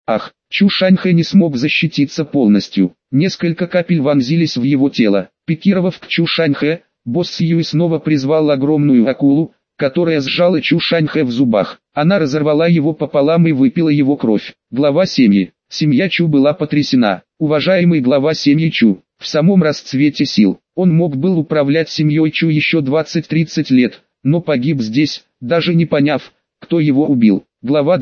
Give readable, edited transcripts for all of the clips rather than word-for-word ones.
Ах, Чу Шаньхэ не смог защититься полностью. Несколько капель вонзились в его тело. Пикировав к Чу Шаньхэ, босс Сьюи снова призвал огромную акулу, которая сжала Чу Шаньхэ в зубах. Она разорвала его пополам и выпила его кровь. Глава семьи. Семья Чу была потрясена. Уважаемый глава семьи Чу, в самом расцвете сил, он мог был управлять семьей Чу еще 20-30 лет, но погиб здесь, даже не поняв, кто его убил. Глава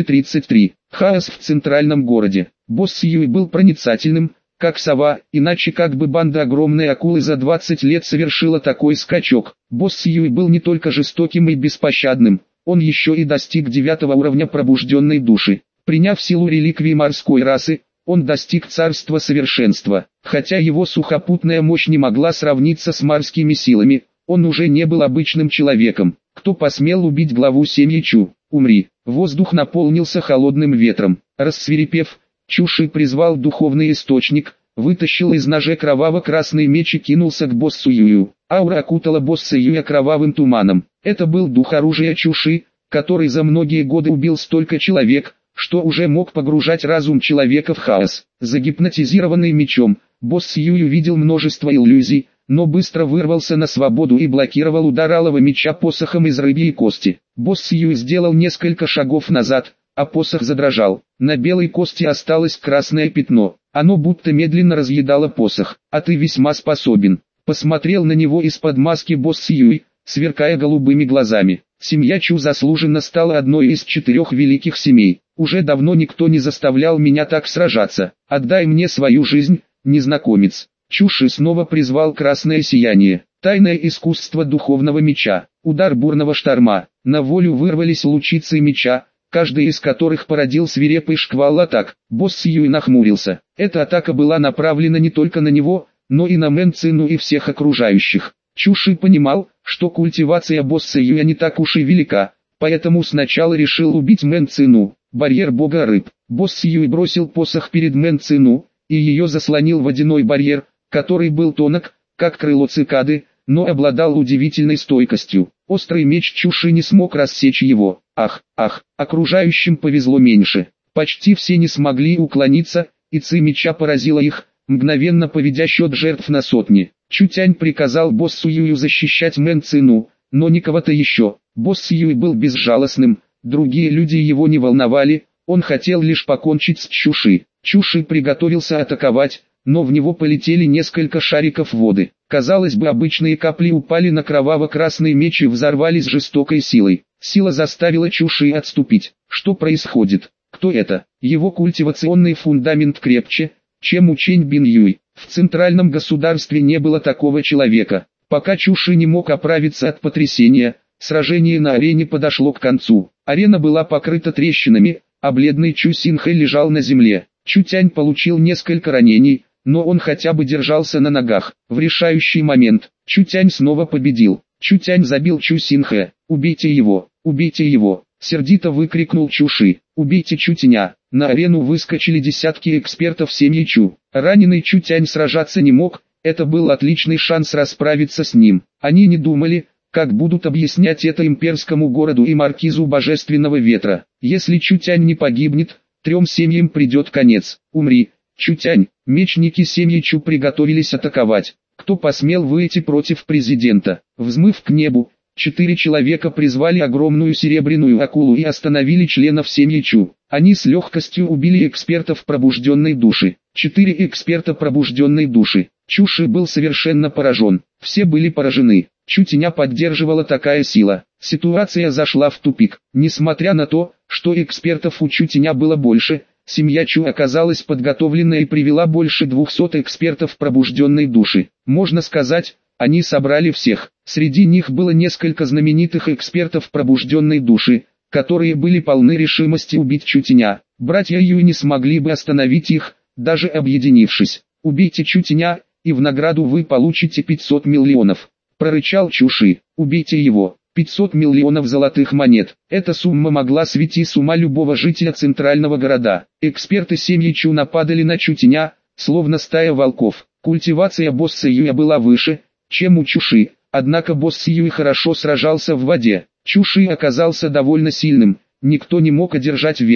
233. Хаос в центральном городе. Босс Сьюи был проницательным, как сова, иначе как бы банда огромной акулы за 20 лет совершила такой скачок. Босс Сьюи был не только жестоким и беспощадным, он еще и достиг 9 уровня пробужденной души. Приняв силу реликвии морской расы, он достиг царства совершенства. Хотя его сухопутная мощь не могла сравниться с морскими силами, он уже не был обычным человеком. Кто посмел убить главу семьи Чу? Умри. Воздух наполнился холодным ветром. Рассвирепев, Чу Ши призвал духовный источник, вытащил из ножа кроваво-красный меч и кинулся к боссу Юю. Аура окутала босса Юя кровавым туманом. Это был дух оружия Чу Ши, который за многие годы убил столько человек, что уже мог погружать разум человека в хаос. Загипнотизированный мечом, босс Юй увидел множество иллюзий, но быстро вырвался на свободу и блокировал удар алого меча посохом из рыбьей кости. Босс Юй сделал несколько шагов назад, а посох задрожал. На белой кости осталось красное пятно. Оно будто медленно разъедало посох. «А ты весьма способен», — посмотрел на него из-под маски босс Юй, сверкая голубыми глазами. Семья Чу заслуженно стала одной из 4 великих семей. Уже давно никто не заставлял меня так сражаться. Отдай мне свою жизнь, незнакомец. Чу Ши снова призвал красное сияние. Тайное искусство духовного меча. Удар бурного шторма. На волю вырвались лучицы меча, каждый из которых породил свирепый шквал атак. Босс Сьюи нахмурился. Эта атака была направлена не только на него, но и на Мэн Цину и всех окружающих. Чу Ши понимал, что культивация босса Юя не так уж и велика, поэтому сначала решил убить Мэн Цину. Барьер бога рыб. Босс Сьюи бросил посох перед Мэн Цину, и ее заслонил водяной барьер, который был тонок, как крыло цикады, но обладал удивительной стойкостью. Острый меч Чу Ши не смог рассечь его. Ах, окружающим повезло меньше. Почти все не смогли уклониться, и ци меча поразила их, мгновенно поведя счет жертв на сотни. Чу Тянь приказал боссу Юю защищать Мэн Цину, но не кого-то еще. Босс Юй был безжалостным, другие люди его не волновали, он хотел лишь покончить с Чу Ши. Чу Ши приготовился атаковать, но в него полетели несколько шариков воды. Казалось бы, обычные капли упали на кроваво-красный меч и взорвались жестокой силой. Сила заставила Чу Ши отступить. Что происходит? Кто это? Его культивационный фундамент крепче, чем у Чэнь Бин Юй. В центральном государстве не было такого человека. Пока Чу Ши не мог оправиться от потрясения, сражение на арене подошло к концу. Арена была покрыта трещинами, а бледный Чу Синхэ лежал на земле. Чу Тянь получил несколько ранений, но он хотя бы держался на ногах. В решающий момент, Чу Тянь снова победил. Чу Тянь забил Чу Синхэ. «Убейте его! Убейте его!» — сердито выкрикнул Чу Ши. «Убейте Чу Тяня!» На арену выскочили десятки экспертов семьи Чу. Раненый Чу Тянь сражаться не мог, это был отличный шанс расправиться с ним. Они не думали, как будут объяснять это имперскому городу и маркизу Божественного Ветра. Если Чу Тянь не погибнет, 3 семьям придет конец. «Умри, Чу Тянь!» Мечники семьи Чу приготовились атаковать. Кто посмел выйти против президента? Взмыв к небу, 4 человека призвали огромную серебряную акулу и остановили членов семьи Чу. Они с легкостью убили экспертов пробужденной души. 4 эксперта пробужденной души. Чу Ши был совершенно поражен. Все были поражены. Чу Тяня поддерживала такая сила. Ситуация зашла в тупик. Несмотря на то, что экспертов у Чу Тяня было больше, семья Чу оказалась подготовлена и привела больше 200 экспертов пробужденной души. Можно сказать, они собрали всех. Среди них было несколько знаменитых экспертов пробужденной души, которые были полны решимости убить Чу Тяня. Братья Юй не смогли бы остановить их, даже объединившись. «Убейте Чу Тяня, и в награду вы получите 500 миллионов», — прорычал Чу Ши. «Убейте его». 500 миллионов золотых монет. Эта сумма могла свести с ума любого жителя центрального города. Эксперты семьи Чу нападали на Чу Тяня, словно стая волков. Культивация босса Юя была выше, чем у Чу Ши, однако босс Юй хорошо сражался в воде. Чу Ши оказался довольно сильным, никто не мог одержать верх.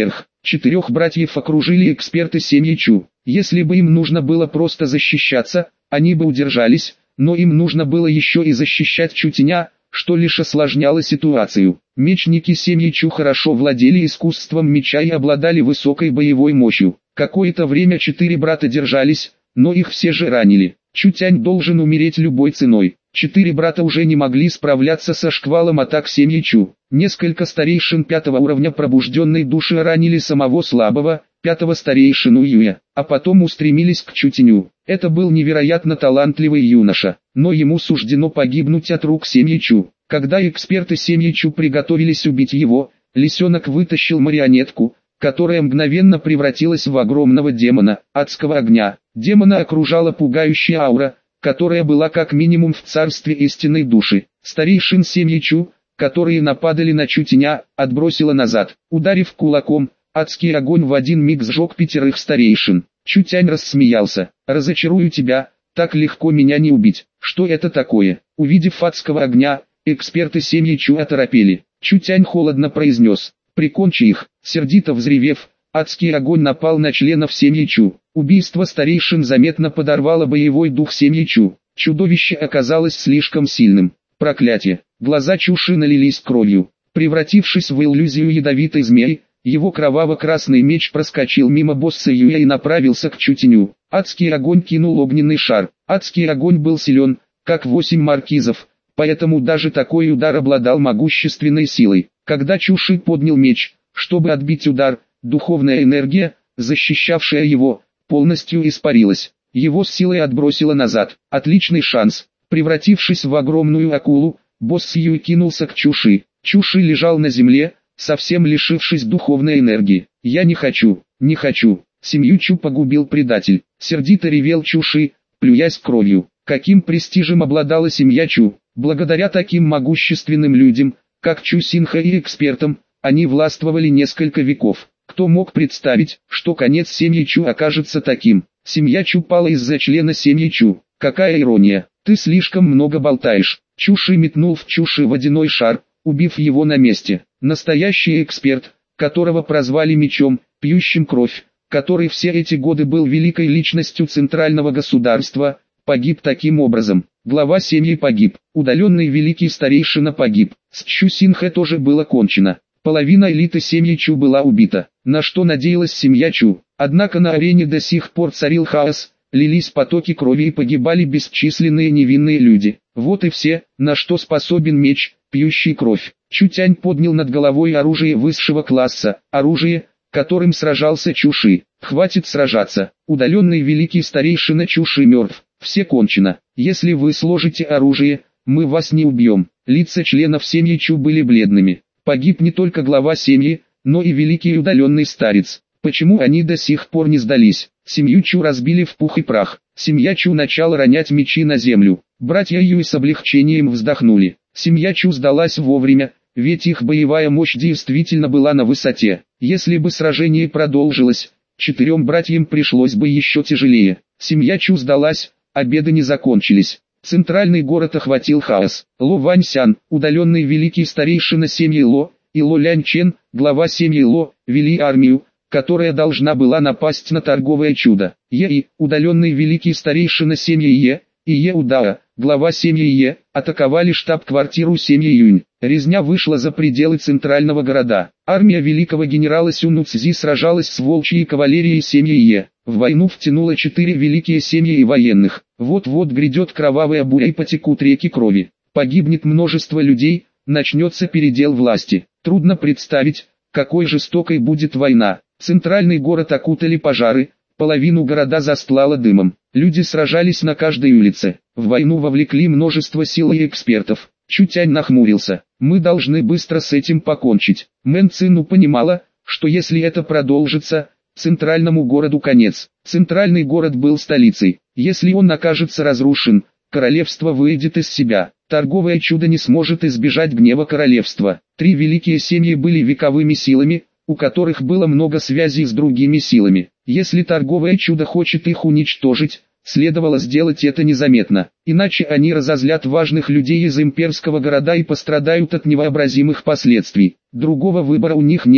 4 братьев окружили эксперты семьи Чу. Если бы им нужно было просто защищаться, они бы удержались, но им нужно было еще и защищать Чутеня, что лишь осложняло ситуацию. Мечники семьи Чу хорошо владели искусством меча и обладали высокой боевой мощью. Какое-то время 4 брата держались, но их все же ранили. Чутянь должен умереть любой ценой. 4 брата уже не могли справляться со шквалом атак семьи Чу. Несколько старейшин 5-го уровня пробужденной души ранили самого слабого, 5-го старейшину Юя, а потом устремились к Чутеню. Это был невероятно талантливый юноша, но ему суждено погибнуть от рук семьи Чу. Когда эксперты семьи Чу приготовились убить его, лисенок вытащил марионетку, которая мгновенно превратилась в огромного демона, адского огня. Демона окружала пугающая аура, которая была как минимум в царстве истинной души. Старейшин семьи Чу, которые нападали на Чутеня, отбросила назад. Ударив кулаком, адский огонь в один миг сжег 5 старейшин. Чутянь рассмеялся. «Разочарую тебя, так легко меня не убить. Что это такое?» Увидев адского огня, эксперты семьи Чу оторопели. Чутянь холодно произнес: «Прикончи их». Сердито взревев, адский огонь напал на членов семьи Чу. Убийство старейшин заметно подорвало боевой дух семьи Чу. Чудовище оказалось слишком сильным. Проклятие! Глаза Чуши налились кровью. Превратившись в иллюзию ядовитой змеи, его кроваво-красный меч проскочил мимо босса Юя и направился к Чутеню. Адский огонь кинул огненный шар. Адский огонь был силен, как 8 маркизов, поэтому даже такой удар обладал могущественной силой. Когда Чуши поднял меч, чтобы отбить удар, духовная энергия, защищавшая его, полностью испарилась. Его с силой отбросило назад. Отличный шанс. Превратившись в огромную акулу, босс Юй кинулся к Чуши. Чуши лежал на земле, совсем лишившись духовной энергии. «Я не хочу, не хочу». Семью Чу погубил предатель. Сердито ревел Чуши, плюясь кровью. Каким престижем обладала семья Чу? Благодаря таким могущественным людям, как Чу Синха и экспертам, они властвовали несколько веков. Кто мог представить, что конец семьи Чу окажется таким? Семья Чу пала из-за члена семьи Чу. Какая ирония! Ты слишком много болтаешь. Чуши метнул в Чуши водяной шар, убив его на месте. Настоящий эксперт, которого прозвали мечом, пьющим кровь, который все эти годы был великой личностью центрального государства, погиб таким образом. Глава семьи погиб. Удаленный великий старейшина погиб. С Чу Синхэ тоже было кончено. Половина элиты семьи Чу была убита, на что надеялась семья Чу. Однако на арене до сих пор царил хаос, лились потоки крови и погибали бесчисленные невинные люди. Вот и все, на что способен меч, пьющий кровь. Чутянь поднял над головой оружие высшего класса, оружие, которым сражался Чуши. Хватит сражаться, удаленный великий старейшина Чуши мертв, все кончено. Если вы сложите оружие, мы вас не убьем. Лица членов семьи Чу были бледными. Погиб не только глава семьи, но и великий удаленный старец. Почему они до сих пор не сдались? Семью Чу разбили в пух и прах. Семья Чу начала ронять мечи на землю. Братья Юй с облегчением вздохнули. Семья Чу сдалась вовремя, ведь их боевая мощь действительно была на высоте. Если бы сражение продолжилось, 4 братьям пришлось бы еще тяжелее. Семья Чу сдалась, а беды не закончились. Центральный город охватил хаос. Ло Ваньсян, удаленный великий старейшина семьи Ло, и Ло Лянчен, глава семьи Ло, вели армию, которая должна была напасть на торговое чудо. Е, удаленный великий старейшина семьи Е, и Е Удаа, глава семьи Е, атаковали штаб-квартиру семьи Юнь. Резня вышла за пределы центрального города. Армия великого генерала Сюну Цзи сражалась с волчьей кавалерией семьи Е. В войну втянуло 4 великие семьи и военных. Вот-вот грядет кровавая буря и потекут реки крови. Погибнет множество людей, начнется передел власти. Трудно представить, какой жестокой будет война. Центральный город окутали пожары, половину города застлало дымом. Люди сражались на каждой улице. В войну вовлекли множество сил и экспертов. Чутянь нахмурился. Мы должны быстро с этим покончить. Мэн Цину понимала, что если это продолжится, центральному городу конец. Центральный город был столицей. Если он окажется разрушен, королевство выйдет из себя. Торговое чудо не сможет избежать гнева королевства. 3 великие семьи были вековыми силами, у которых было много связей с другими силами. Если торговое чудо хочет их уничтожить, следовало сделать это незаметно, иначе они разозлят важных людей из имперского города и пострадают от невообразимых последствий. Другого выбора у них не было.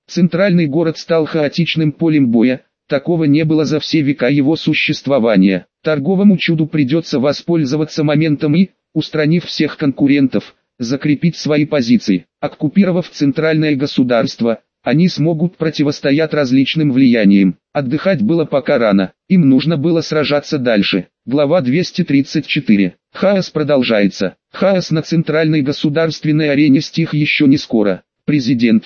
Центральный город стал хаотичным полем боя, такого не было за все века его существования. Торговому чуду придется воспользоваться моментом и, устранив всех конкурентов, закрепить свои позиции. Оккупировав центральное государство, они смогут противостоять различным влияниям. Отдыхать было пока рано, им нужно было сражаться дальше. Глава 234. Хаос продолжается. Хаос на центральной государственной арене стих еще не скоро. Президент,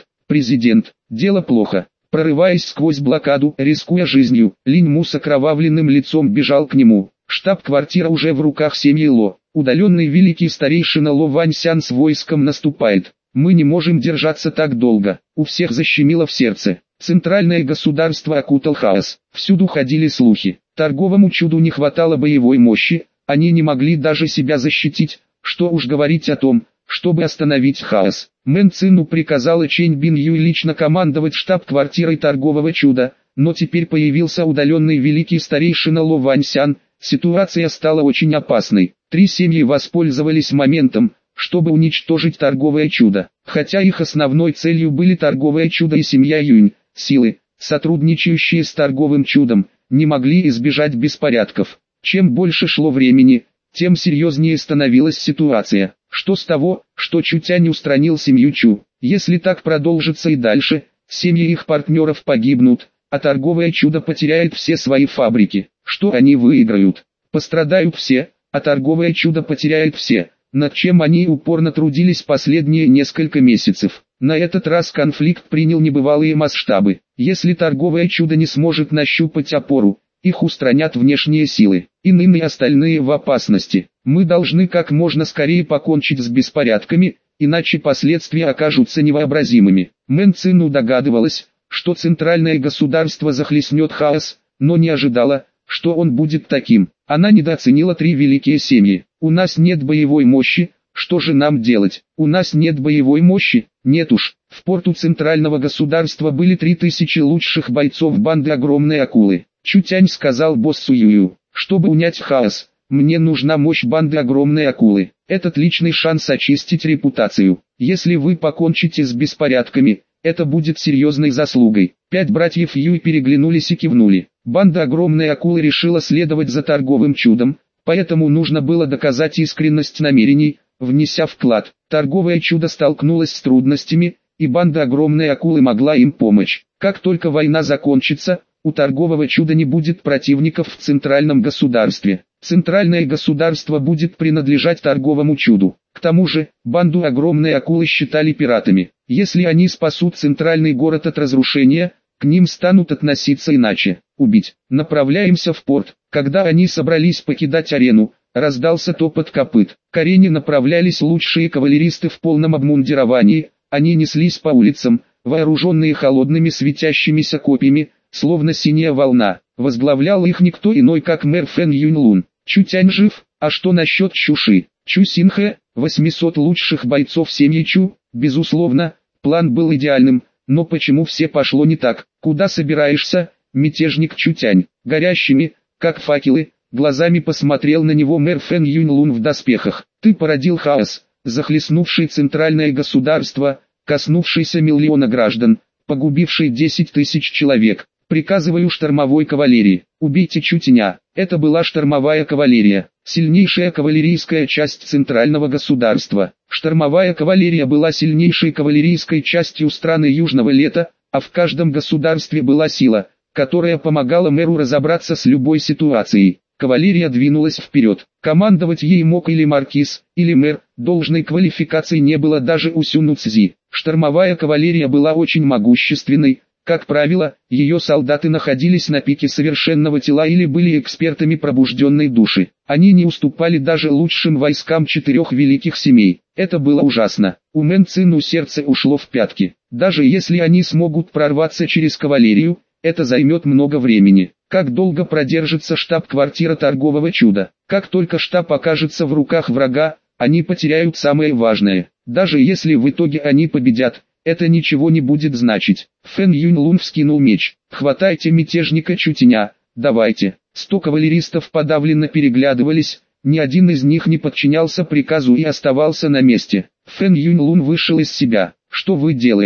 дело плохо. Прорываясь сквозь блокаду, рискуя жизнью, Линь Му с окровавленным лицом бежал к нему. Штаб-квартира уже в руках семьи Ло. Удаленный великий старейшина Ло Ваньсян с войском наступает. Мы не можем держаться так долго. У всех защемило в сердце. Центральное государство окутал хаос. Всюду ходили слухи. Торговому чуду не хватало боевой мощи. Они не могли даже себя защитить. Что уж говорить о том, чтобы остановить хаос. Мэн Цину приказала Чэнь Бин Юй лично командовать штаб-квартирой торгового чуда. Но теперь появился удаленный великий старейшина Ло Ваньсян. Ситуация стала очень опасной. Три семьи воспользовались моментом, чтобы уничтожить торговое чудо. Хотя их основной целью были торговое чудо и семья Юнь, силы, сотрудничающие с торговым чудом, не могли избежать беспорядков. Чем больше шло времени, тем серьезнее становилась ситуация. Что с того, что Чутянь устранил семью Чу? Если так продолжится и дальше, семьи их партнеров погибнут, а торговое чудо потеряет все свои фабрики. Что они выиграют? Пострадают все, а торговое чудо потеряет все, над чем они упорно трудились последние несколько месяцев. На этот раз конфликт принял небывалые масштабы. Если торговое чудо не сможет нащупать опору, их устранят внешние силы. Иные остальные в опасности. Мы должны как можно скорее покончить с беспорядками, иначе последствия окажутся невообразимыми. Мэн Цину догадывалась, что центральное государство захлестнет хаос, но не ожидала, что он будет таким. Она недооценила три великие семьи. У нас нет боевой мощи, что же нам делать? У нас нет боевой мощи? Нет уж. В порту центрального государства были 3000 лучших бойцов банды огромной акулы. Чутянь сказал боссу Юю, чтобы унять хаос, мне нужна мощь банды огромной акулы. Это отличный шанс очистить репутацию. Если вы покончите с беспорядками, это будет серьезной заслугой. 5 братьев Юй переглянулись и кивнули. Банда огромной акулы решила следовать за торговым чудом, поэтому нужно было доказать искренность намерений, внеся вклад. Торговое чудо столкнулось с трудностями, и банда огромной акулы могла им помочь. Как только война закончится, у торгового чуда не будет противников в центральном государстве. Центральное государство будет принадлежать торговому чуду. К тому же, банду огромной акулы считали пиратами. Если они спасут центральный город от разрушения, к ним станут относиться иначе. Убить. Направляемся в порт. Когда они собрались покидать арену, раздался топот копыт. К арене направлялись лучшие кавалеристы в полном обмундировании. Они неслись по улицам, вооруженные холодными светящимися копьями, словно синяя волна. Возглавлял их никто иной, как мэр Фэн Юньлун. Чутянь жив, а что насчет Чуши? Чу Синхэ, 800 лучших бойцов семьи Чу? Безусловно, план был идеальным, но почему все пошло не так? Куда собираешься, мятежник Чутянь? Горящими, как факелы, глазами посмотрел на него мэр Фэн Юньлун в доспехах. Ты породил хаос, захлестнувший центральное государство, коснувшийся миллиона граждан, погубивший 10 тысяч человек. Приказываю штормовой кавалерии, убейте Чутяня. Это была штормовая кавалерия, сильнейшая кавалерийская часть центрального государства. Штормовая кавалерия была сильнейшей кавалерийской частью страны Южного Лета, а в каждом государстве была сила, которая помогала мэру разобраться с любой ситуацией. Кавалерия двинулась вперед. Командовать ей мог или маркиз, или мэр, должной квалификации не было даже у Сюну Цзи. Штормовая кавалерия была очень могущественной. Как правило, ее солдаты находились на пике совершенного тела или были экспертами пробужденной души. Они не уступали даже лучшим войскам 4 великих семей. Это было ужасно. У Мэн Цину сердце ушло в пятки. Даже если они смогут прорваться через кавалерию, это займет много времени. Как долго продержится штаб-квартира торгового чуда? Как только штаб окажется в руках врага, они потеряют самое важное. Даже если в итоге они победят, это ничего не будет значить. Фэн Юньлун вскинул меч. Хватайте мятежника Чутяня, давайте. 100 кавалеристов подавленно переглядывались, ни один из них не подчинялся приказу и оставался на месте. Фэн Юньлун вышел из себя. Что вы делаете?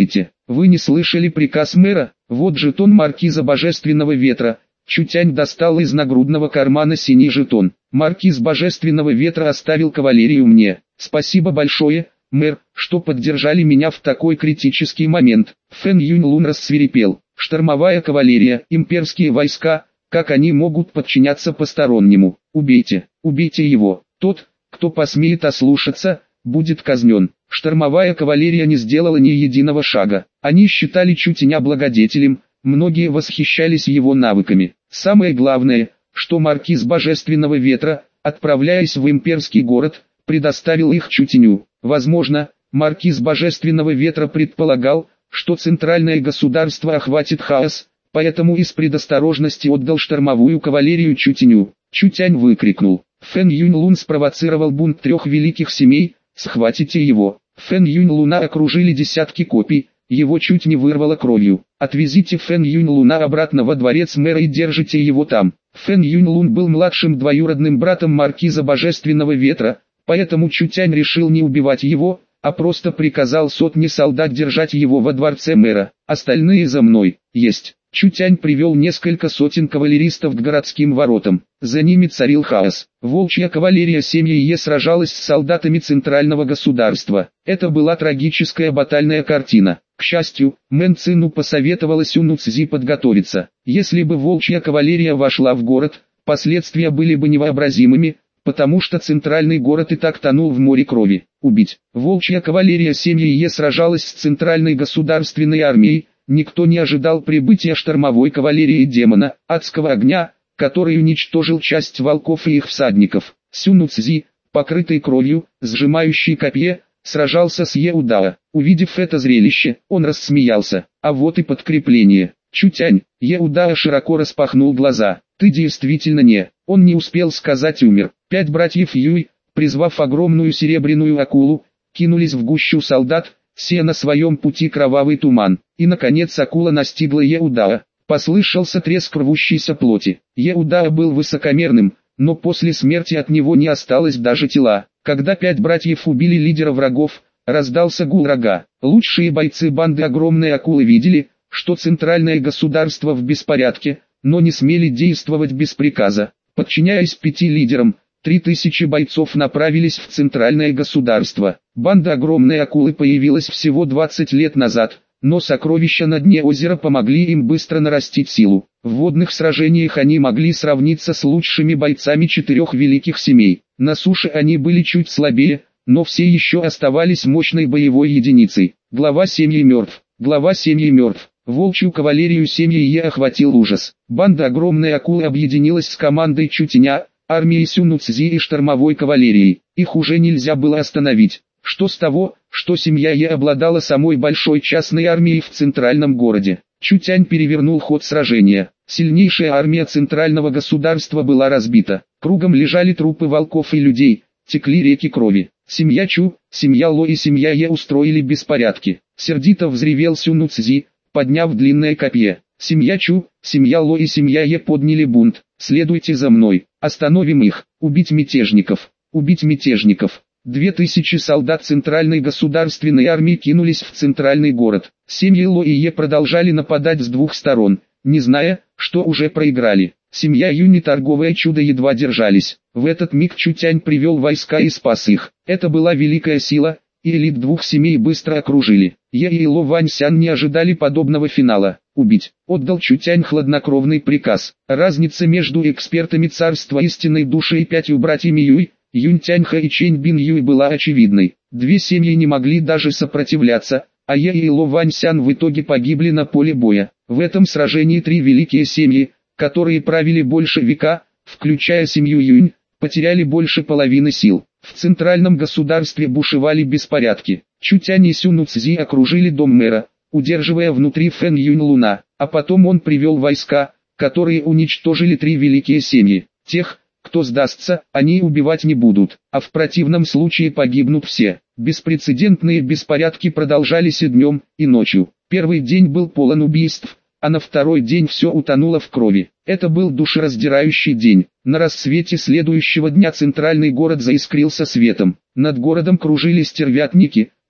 Вы не слышали приказ мэра? Вот жетон маркиза Божественного Ветра. Чутянь достал из нагрудного кармана синий жетон. Маркиз Божественного Ветра оставил кавалерию мне. Спасибо большое, мэр, что поддержали меня в такой критический момент. Фэн Юньлун рассвирепел. Штормовая кавалерия, имперские войска, как они могут подчиняться постороннему? Убейте, убейте его. Тот, кто посмеет ослушаться, будет казнен. Штормовая кавалерия не сделала ни единого шага. Они считали Чутяня благодетелем, многие восхищались его навыками. Самое главное, что маркиз Божественного Ветра, отправляясь в имперский город, предоставил их Чутяню. Возможно, маркиз Божественного Ветра предполагал, что центральное государство охватит хаос, поэтому из предосторожности отдал штормовую кавалерию Чутяню. Чутянь выкрикнул. Фэн Юньлун спровоцировал бунт 3 великих семей, схватите его. Фэн Юньлуна окружили десятки копий, его чуть не вырвало кровью. Отвезите Фэн Юньлуна обратно во дворец мэра и держите его там. Фэн Юньлун был младшим двоюродным братом маркиза Божественного Ветра, поэтому Чутянь решил не убивать его, а просто приказал сотне солдат держать его во дворце мэра. Остальные за мной. Есть. Чутянь привел несколько сотен кавалеристов к городским воротам. За ними царил хаос. Волчья кавалерия семьи Е сражалась с солдатами центрального государства. Это была трагическая батальная картина. К счастью, Мэн Цину посоветовала Сюну Цзи подготовиться. Если бы волчья кавалерия вошла в город, последствия были бы невообразимыми, потому что центральный город и так тонул в море крови. Убить. Волчья кавалерия семьи Е сражалась с центральной государственной армией. Никто не ожидал прибытия штормовой кавалерии демона, адского огня, который уничтожил часть волков и их всадников. Сюну Цзи, покрытый кровью, сжимающий копье, сражался с Еудао. Увидев это зрелище, он рассмеялся. А вот и подкрепление. Чутянь. Еудао широко распахнул глаза. Ты действительно не. Он не успел сказать умер. 5 братьев Юй, призвав огромную серебряную акулу, кинулись в гущу солдат, сея на своем пути кровавый туман. И наконец акула настигла Еудао. Послышался треск рвущейся плоти. Еудао был высокомерным, но после смерти от него не осталось даже тела. Когда 5 братьев убили лидера врагов, раздался гул рога. Лучшие бойцы банды огромной акулы видели, что центральное государство в беспорядке, но не смели действовать без приказа. Подчиняясь 5 лидерам, 3000 бойцов направились в центральное государство. Банда огромной акулы появилась всего 20 лет назад, но сокровища на дне озера помогли им быстро нарастить силу. В водных сражениях они могли сравниться с лучшими бойцами 4 великих семей. На суше они были чуть слабее, но все еще оставались мощной боевой единицей. Глава семьи мертв. Глава семьи мертв. Волчью кавалерию семьи Е охватил ужас. Банда огромной акулы объединилась с командой Чутяня, армией Сюну Цзи и штормовой кавалерией. Их уже нельзя было остановить. Что с того, что семья Е обладала самой большой частной армией в центральном городе? Чутянь перевернул ход сражения. Сильнейшая армия центрального государства была разбита. Кругом лежали трупы волков и людей, текли реки крови. Семья Чу, семья Ло и семья Е устроили беспорядки. Сердито взревел Сюну Цзи, подняв длинное копье. Семья Чу, семья Ло и семья Е подняли бунт. Следуйте за мной. Остановим их. Убить мятежников. Убить мятежников. 2000 солдат центральной государственной армии кинулись в центральный город. Семьи Ло и Е продолжали нападать с 2 сторон, не зная, что уже проиграли. Семья Юнь и торговое чудо едва держались. В этот миг Чутянь привел войска и спас их. Это была великая сила, и элит 2 семей быстро окружили. Е и Ло Ваньсян не ожидали подобного финала. Убить. Отдал Чутянь хладнокровный приказ. Разница между экспертами царства истинной души и 5 братьями Юй, Юнь Тяньха и Чэнь Бин Юй была очевидной. 2 семьи не могли даже сопротивляться, а Е и Ло Ваньсян в итоге погибли на поле боя. В этом сражении 3 великие семьи, которые правили больше века, включая семью Юнь, потеряли больше половины сил. В центральном государстве бушевали беспорядки. Чутянь и Сюну Цзи окружили дом мэра, удерживая внутри Фэн Юньлуна, а потом он привел войска, которые уничтожили 3 великие семьи. Тех, кто сдастся, они убивать не будут, а в противном случае погибнут все. Беспрецедентные беспорядки продолжались и днем, и ночью. Первый день был полон убийств, а на второй день все утонуло в крови. Это был душераздирающий день. На рассвете следующего дня центральный город заискрился светом. Над городом кружили стервятники,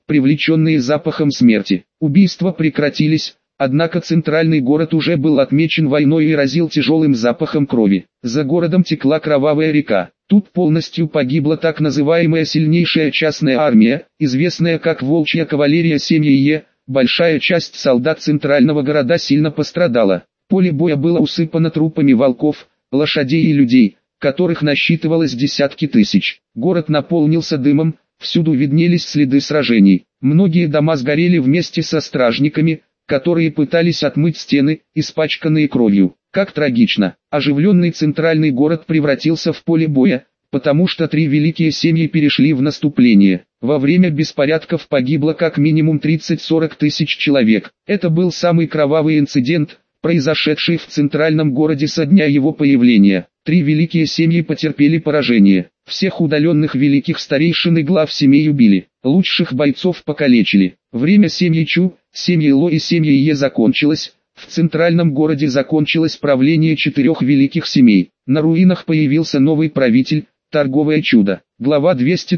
привлеченные запахом смерти. Убийства прекратились, однако центральный город уже был отмечен войной и разил тяжелым запахом крови. За городом текла кровавая река. Тут полностью погибла так называемая сильнейшая частная армия, известная как Волчья кавалерия семьи Е. Большая часть солдат центрального города сильно пострадала. Поле боя было усыпано трупами волков, лошадей и людей, которых насчитывалось десятки тысяч. Город наполнился дымом, всюду виднелись следы сражений. Многие дома сгорели вместе со стражниками, которые пытались отмыть стены, испачканные кровью. Как трагично, оживленный центральный город превратился в поле боя, потому что три великие семьи перешли в наступление. Во время беспорядков погибло как минимум 30-40 тысяч человек. Это был самый кровавый инцидент, произошедший в центральном городе со дня его появления. Три великие семьи потерпели поражение. Всех удаленных великих старейшин и глав семей убили. Лучших бойцов покалечили. Время семьи Чу, семьи Ло и семьи Е закончилось. В центральном городе закончилось правление четырех великих семей. На руинах появился новый правитель, торговое чудо. Глава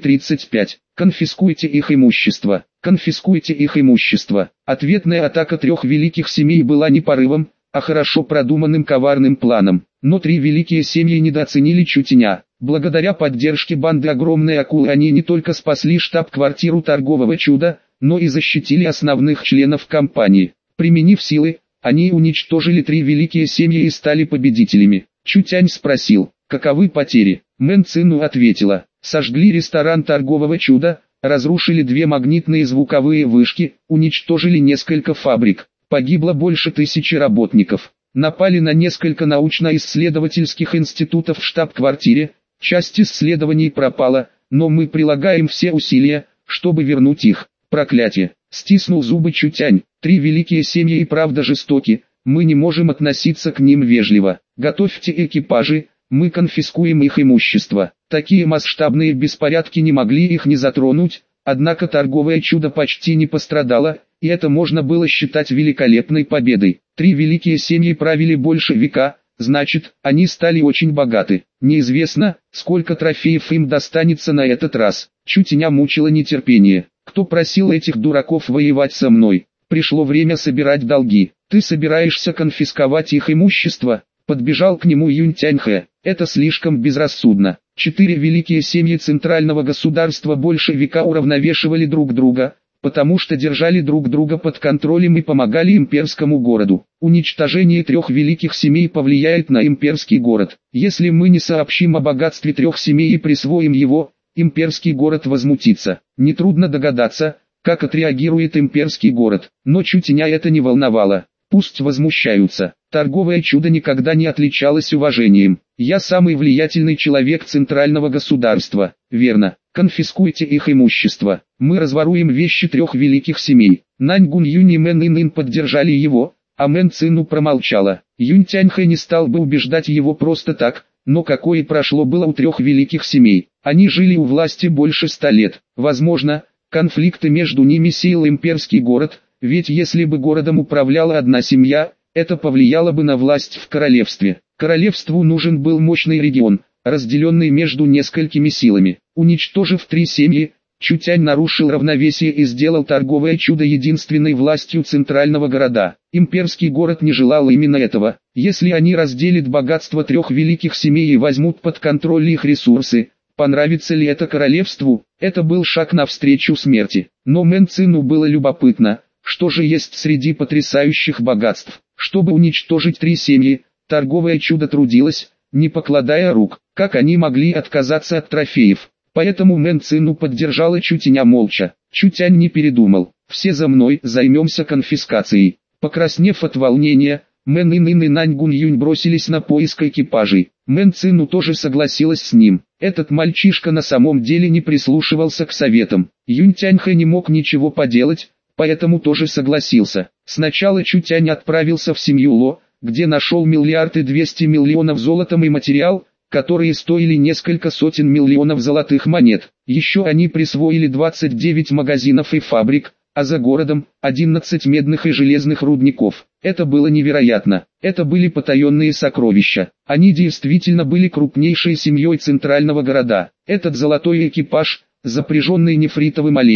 235. Конфискуйте их имущество. Конфискуйте их имущество. Ответная атака трех великих семей была не порывом, а хорошо продуманным коварным планом. Но три великие семьи недооценили Чутеня. Благодаря поддержке банды огромной акулы они не только спасли штаб-квартиру торгового чуда, но и защитили основных членов компании. Применив силы, они уничтожили три великие семьи и стали победителями. Чутянь спросил, каковы потери? Мэн Цину ответила, сожгли ресторан торгового чуда, разрушили две магнитные звуковые вышки, уничтожили несколько фабрик, погибло больше 1000 работников. Напали на несколько научно-исследовательских институтов в штаб-квартире, часть исследований пропала, но мы прилагаем все усилия, чтобы вернуть их. Проклятие! Стиснул зубы Чутянь. Три великие семьи и правда жестоки, мы не можем относиться к ним вежливо. Готовьте экипажи, мы конфискуем их имущество. Такие масштабные беспорядки не могли их не затронуть, однако торговое чудо почти не пострадало, и это можно было считать великолепной победой. Три великие семьи правили больше века, значит, они стали очень богаты. Неизвестно, сколько трофеев им достанется на этот раз. Чутеня мучило нетерпение. Кто просил этих дураков воевать со мной? Пришло время собирать долги. Ты собираешься конфисковать их имущество? Подбежал к нему Юнь Тяньхэ. Это слишком безрассудно. Четыре великие семьи центрального государства больше века уравновешивали друг друга, потому что держали друг друга под контролем и помогали имперскому городу. Уничтожение трех великих семей повлияет на имперский город. Если мы не сообщим о богатстве трех семей и присвоим его, имперский город возмутится. Нетрудно догадаться, как отреагирует имперский город. Но Чутеня это не волновало. Пусть возмущаются. Торговое чудо никогда не отличалось уважением. Я самый влиятельный человек центрального государства. Верно. Конфискуйте их имущество. Мы разворуем вещи трех великих семей. Нань Гун Юнь и Мэн Ин поддержали его, а Мэн Цину промолчала. Юнь Тяньхэ не стал бы убеждать его просто так, но какое прошло было у трех великих семей. Они жили у власти больше 100 лет. Возможно, конфликты между ними сеял имперский город, ведь если бы городом управляла одна семья, это повлияло бы на власть в королевстве. Королевству нужен был мощный регион, разделенный между несколькими силами. Уничтожив три семьи, Чутянь нарушил равновесие и сделал торговое чудо единственной властью центрального города. Имперский город не желал именно этого. Если они разделят богатство трех великих семей и возьмут под контроль их ресурсы, понравится ли это королевству? Это был шаг навстречу смерти. Но Мэн Цину было любопытно, что же есть среди потрясающих богатств. Чтобы уничтожить три семьи, торговое чудо трудилось, не покладая рук. Как они могли отказаться от трофеев? Поэтому Мэн Цину поддержала Чутеня молча. Чутянь не передумал. Все за мной, займемся конфискацией. Покраснев от волнения, Мэн Ин и Нань Гун Юнь бросились на поиск экипажей. Мэн Цину тоже согласилась с ним. Этот мальчишка на самом деле не прислушивался к советам. Юнь Тяньхэ не мог ничего поделать, поэтому тоже согласился. Сначала Чутянь отправился в семью Ло, где нашел 1 200 000 000 золотом и материал, которые стоили несколько сотен миллионов золотых монет. Еще они присвоили 29 магазинов и фабрик, а за городом 11 медных и железных рудников. Это было невероятно. Это были потаенные сокровища. Они действительно были крупнейшей семьей центрального города. Этот золотой экипаж, запряженный нефритовым оленем,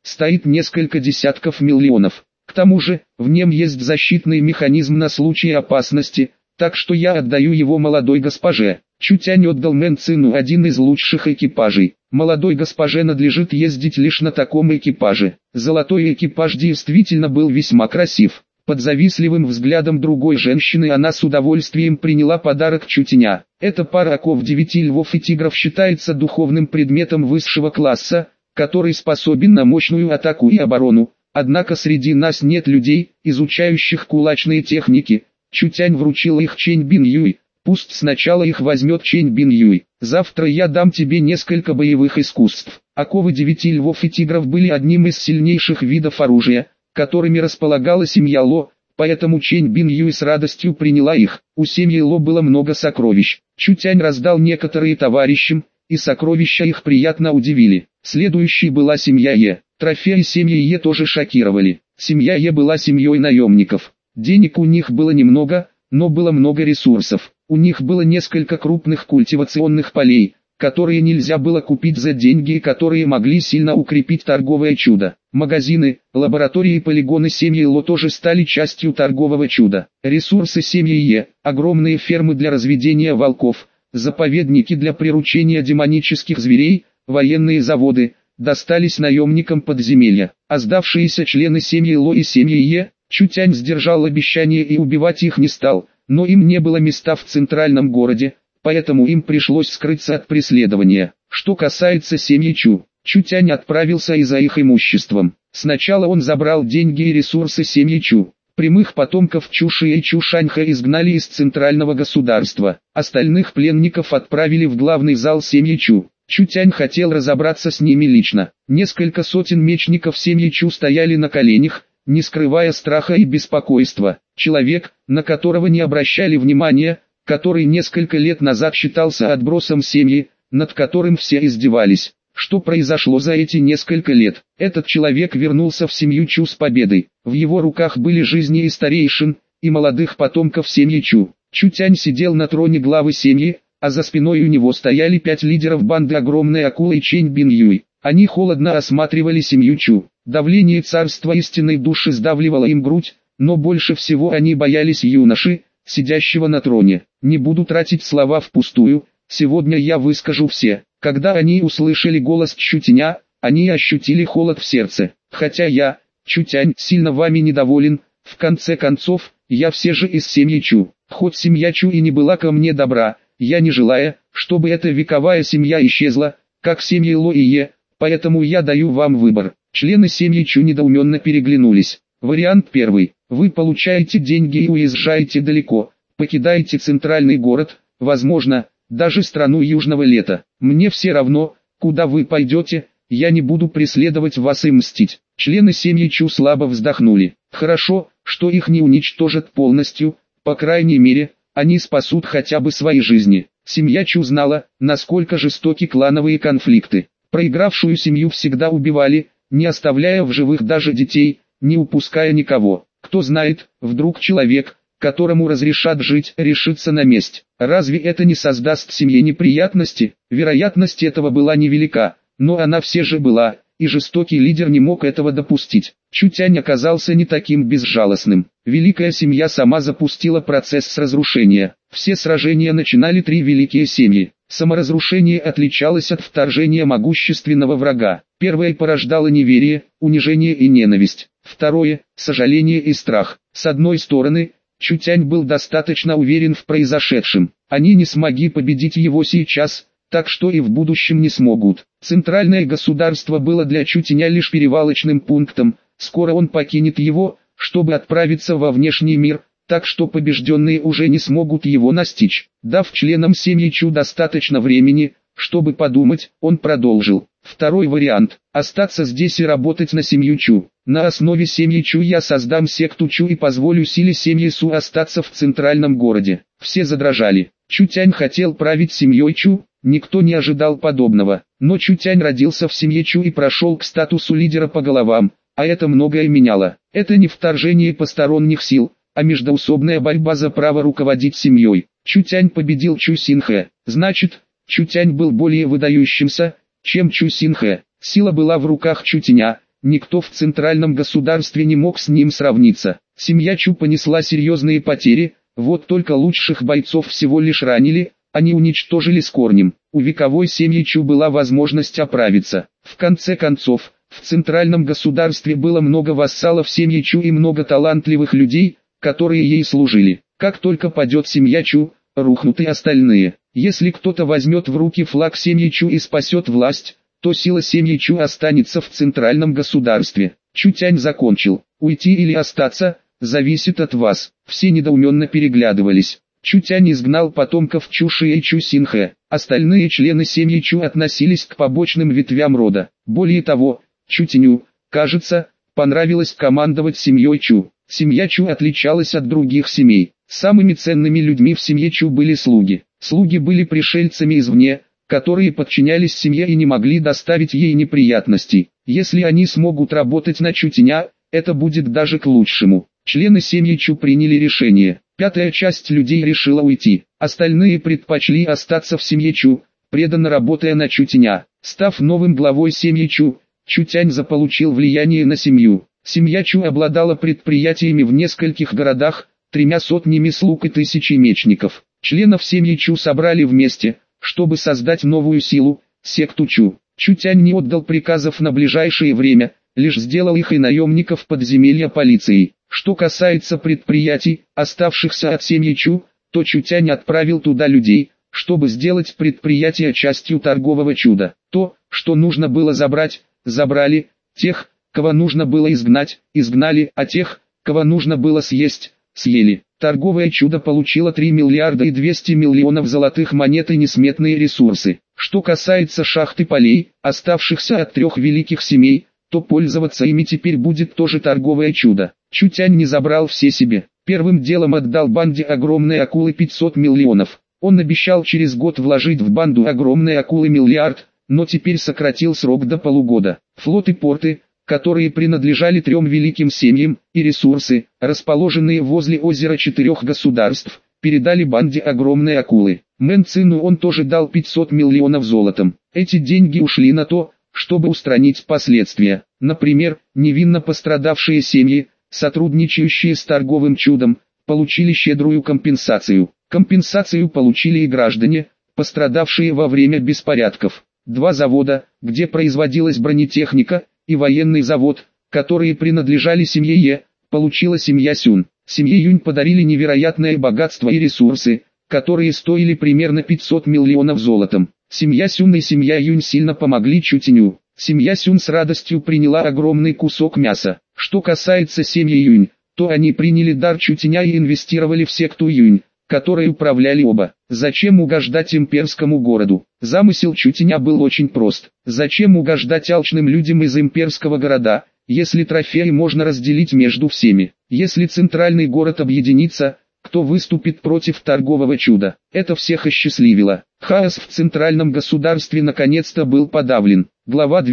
стоит несколько десятков миллионов. К тому же, в нем есть защитный механизм на случай опасности, так что я отдаю его молодой госпоже. Чутянь отдал Мэн Цину один из лучших экипажей. Молодой госпоже надлежит ездить лишь на таком экипаже. Золотой экипаж действительно был весьма красив. Под завистливым взглядом другой женщины она с удовольствием приняла подарок Чутяня. Эта пара оков 9 львов и тигров считается духовным предметом высшего класса, который способен на мощную атаку и оборону. Однако среди нас нет людей, изучающих кулачные техники. Чутянь вручил их Чэнь Бин Юй. Пусть сначала их возьмет Чэнь Бин Юй. Завтра я дам тебе несколько боевых искусств. Оковы 9 львов и тигров были одним из сильнейших видов оружия, которыми располагала семья Ло, поэтому Чэнь Бин Юй с радостью приняла их. У семьи Ло было много сокровищ. Чутянь раздал некоторые товарищам, и сокровища их приятно удивили. Следующей была семья Е. Трофеи семьи Е тоже шокировали. Семья Е была семьей наемников. Денег у них было немного, но было много ресурсов. У них было несколько крупных культивационных полей, которые нельзя было купить за деньги и которые могли сильно укрепить торговое чудо. Магазины, лаборатории и полигоны семьи Ло тоже стали частью торгового чуда. Ресурсы семьи Е, огромные фермы для разведения волков, заповедники для приручения демонических зверей, военные заводы, достались наемникам подземелья. А сдавшиеся члены семьи Ло и семьи Е, Чутянь сдержал обещание и убивать их не стал, но им не было места в центральном городе, поэтому им пришлось скрыться от преследования. Что касается семьи Чу, Чутянь отправился и за их имуществом. Сначала он забрал деньги и ресурсы семьи Чу. Прямых потомков Чуши и Чушаньха изгнали из центрального государства. Остальных пленников отправили в главный зал семьи Чу. Чутянь хотел разобраться с ними лично. Несколько сотен мечников семьи Чу стояли на коленях, не скрывая страха и беспокойства. Человек, на которого не обращали внимания, который несколько лет назад считался отбросом семьи, над которым все издевались. Что произошло за эти несколько лет? Этот человек вернулся в семью Чу с победой. В его руках были жизни и старейшин, и молодых потомков семьи Чу. Чутянь сидел на троне главы семьи, а за спиной у него стояли 5 лидеров банды огромной акулы и Чэнь Бин Юй. Они холодно осматривали семью Чу. Давление царства истинной души сдавливало им грудь, но больше всего они боялись юноши, сидящего на троне. Не буду тратить слова впустую, сегодня я выскажу все. Когда они услышали голос Чутяня, они ощутили холод в сердце. Хотя я, Чутянь, сильно вами недоволен, в конце концов, я все же из семьи Чу. Хоть семья Чу и не была ко мне добра, я не желаю, чтобы эта вековая семья исчезла, как семьи Ло и Е, поэтому я даю вам выбор. Члены семьи Чу недоуменно переглянулись. Вариант первый. Вы получаете деньги и уезжаете далеко, покидаете центральный город, возможно, даже страну южного лета. Мне все равно, куда вы пойдете, я не буду преследовать вас и мстить. Члены семьи Чу слабо вздохнули. Хорошо, что их не уничтожат полностью, по крайней мере, они спасут хотя бы свои жизни. Семья Чу знала, насколько жестоки клановые конфликты. Проигравшую семью всегда убивали, не оставляя в живых даже детей, не упуская никого. Кто знает, вдруг человек, которому разрешат жить, решится на месть. Разве это не создаст семье неприятности? Вероятность этого была невелика, но она все же была, и жестокий лидер не мог этого допустить. Чутянь оказался не таким безжалостным. Великая семья сама запустила процесс разрушения. Все сражения начинали 3 великие семьи. Саморазрушение отличалось от вторжения могущественного врага. Первое порождало неверие, унижение и ненависть. Второе – сожаление и страх. С одной стороны, Чутянь был достаточно уверен в произошедшем. Они не смогли победить его сейчас, так что и в будущем не смогут. Центральное государство было для Чутяня лишь перевалочным пунктом. Скоро он покинет его, чтобы отправиться во внешний мир, так что побежденные уже не смогут его настичь. Дав членам семьи Чу достаточно времени, чтобы подумать, он продолжил. Второй вариант – остаться здесь и работать на семью Чу. На основе семьи Чу я создам секту Чу и позволю силе семьи Су остаться в центральном городе. Все задрожали. Чутянь хотел править семьей Чу, никто не ожидал подобного. Но Чутянь родился в семье Чу и прошел к статусу лидера по головам, а это многое меняло. Это не вторжение посторонних сил, а междоусобная борьба за право руководить семьей. Чутянь победил Чу Синхэ. Значит, Чутянь был более выдающимся, чем Чу Синхэ. Сила была в руках Чутяня, никто в центральном государстве не мог с ним сравниться. Семья Чу понесла серьезные потери, вот только лучших бойцов всего лишь ранили, они уничтожили с корнем. У вековой семьи Чу была возможность оправиться. В конце концов, в центральном государстве было много вассалов семьи Чу и много талантливых людей, которые ей служили. Как только падет семья Чу, рухнут и остальные. Если кто-то возьмет в руки флаг семьи Чу и спасет власть, то сила семьи Чу останется в центральном государстве. Чутянь закончил. Уйти или остаться, зависит от вас. Все недоуменно переглядывались. Чутянь изгнал потомков Чуши и Чу Синхэ. Остальные члены семьи Чу относились к побочным ветвям рода. Более того, Чутяню, кажется, понравилось командовать семьей Чу. Семья Чу отличалась от других семей. Самыми ценными людьми в семье Чу были слуги. Слуги были пришельцами извне, которые подчинялись семье и не могли доставить ей неприятностей. Если они смогут работать на Чутяня, это будет даже к лучшему. Члены семьи Чу приняли решение. Пятая часть людей решила уйти. Остальные предпочли остаться в семье Чу, преданно работая на Чутяня. Став новым главой семьи Чу, Чутянь заполучил влияние на семью. Семья Чу обладала предприятиями в нескольких городах, 300 слуг и 1000 мечников. Членов семьи Чу собрали вместе, чтобы создать новую силу, секту Чу. Чутянь не отдал приказов на ближайшее время, лишь сделал их и наемников подземелья полицией. Что касается предприятий, оставшихся от семьи Чу, то Чутянь отправил туда людей, чтобы сделать предприятие частью торгового чуда. То, что нужно было забрать, забрали, тех, кого нужно было изгнать, изгнали, а тех, кого нужно было съесть, съели. Торговое чудо получило 3 миллиарда и 200 миллионов золотых монет и несметные ресурсы. Что касается шахты полей, оставшихся от 3 великих семей, то пользоваться ими теперь будет тоже торговое чудо. Чутянь не забрал все себе. Первым делом отдал банде огромной акулы 500 миллионов. Он обещал через год вложить в банду огромной акулы миллиард, но теперь сократил срок до полугода. Флот и порты, которые принадлежали 3 великим семьям, и ресурсы, расположенные возле озера 4 государств, передали банде огромной акулы. Мэн Цину он тоже дал 500 миллионов золотом. Эти деньги ушли на то, чтобы устранить последствия. Например, невинно пострадавшие семьи, сотрудничающие с торговым чудом, получили щедрую компенсацию. Компенсацию получили и граждане, пострадавшие во время беспорядков. 2 завода, где производилась бронетехника, и военный завод, которые принадлежали семье Е, получила семья Сюн. Семье Юнь подарили невероятное богатство и ресурсы, которые стоили примерно 500 миллионов золотом. Семья Сюн и семья Юнь сильно помогли Чутяню. Семья Сюн с радостью приняла огромный кусок мяса. Что касается семьи Юнь, то они приняли дар Чутяня и инвестировали в секту Юнь, которой управляли оба. Зачем угождать имперскому городу? Замысел Чутяня был очень прост. Зачем угождать алчным людям из имперского города, если трофеи можно разделить между всеми? Если центральный город объединится, кто выступит против торгового чуда? Это всех осчастливило. Хаос в центральном государстве наконец-то был подавлен. Глава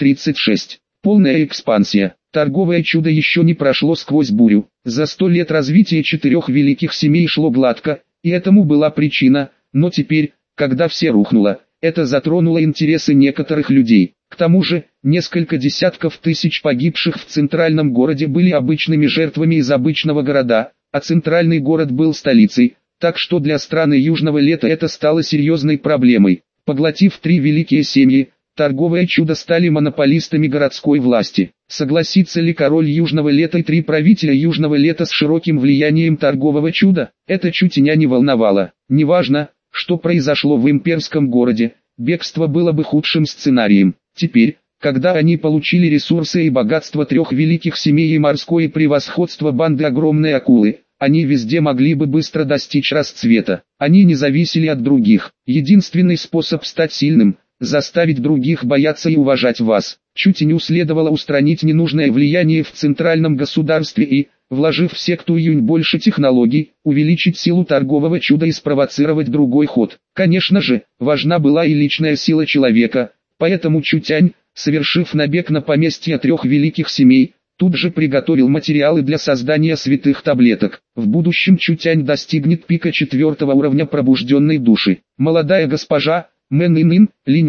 236. Полная экспансия. Торговое чудо еще не прошло сквозь бурю. За 100 лет развитие 4 великих семей шло гладко, и этому была причина, но теперь, когда все рухнуло, это затронуло интересы некоторых людей. К тому же, несколько десятков тысяч погибших в центральном городе были обычными жертвами из обычного города, а центральный город был столицей, так что для страны Южного Лета это стало серьезной проблемой. Поглотив 3 великие семьи, торговое чудо стали монополистами городской власти. Согласится ли король Южного Лета и 3 правителя Южного Лета с широким влиянием торгового чуда? Это Чутяня не волновало. Неважно, что произошло в имперском городе, бегство было бы худшим сценарием. Теперь, когда они получили ресурсы и богатство 3 великих семей и морское превосходство банды огромной акулы, они везде могли бы быстро достичь расцвета. Они не зависели от других. Единственный способ стать сильным – заставить других бояться и уважать вас. Чутяню следовало устранить ненужное влияние в центральном государстве и, вложив в секту Юнь больше технологий, увеличить силу торгового чуда и спровоцировать другой ход. Конечно же, важна была и личная сила человека, поэтому Чутянь, совершив набег на поместье 3 великих семей, тут же приготовил материалы для создания святых таблеток. В будущем Чутянь достигнет пика 4 уровня пробужденной души. Молодая госпожа, Мэн Инин, Линьму,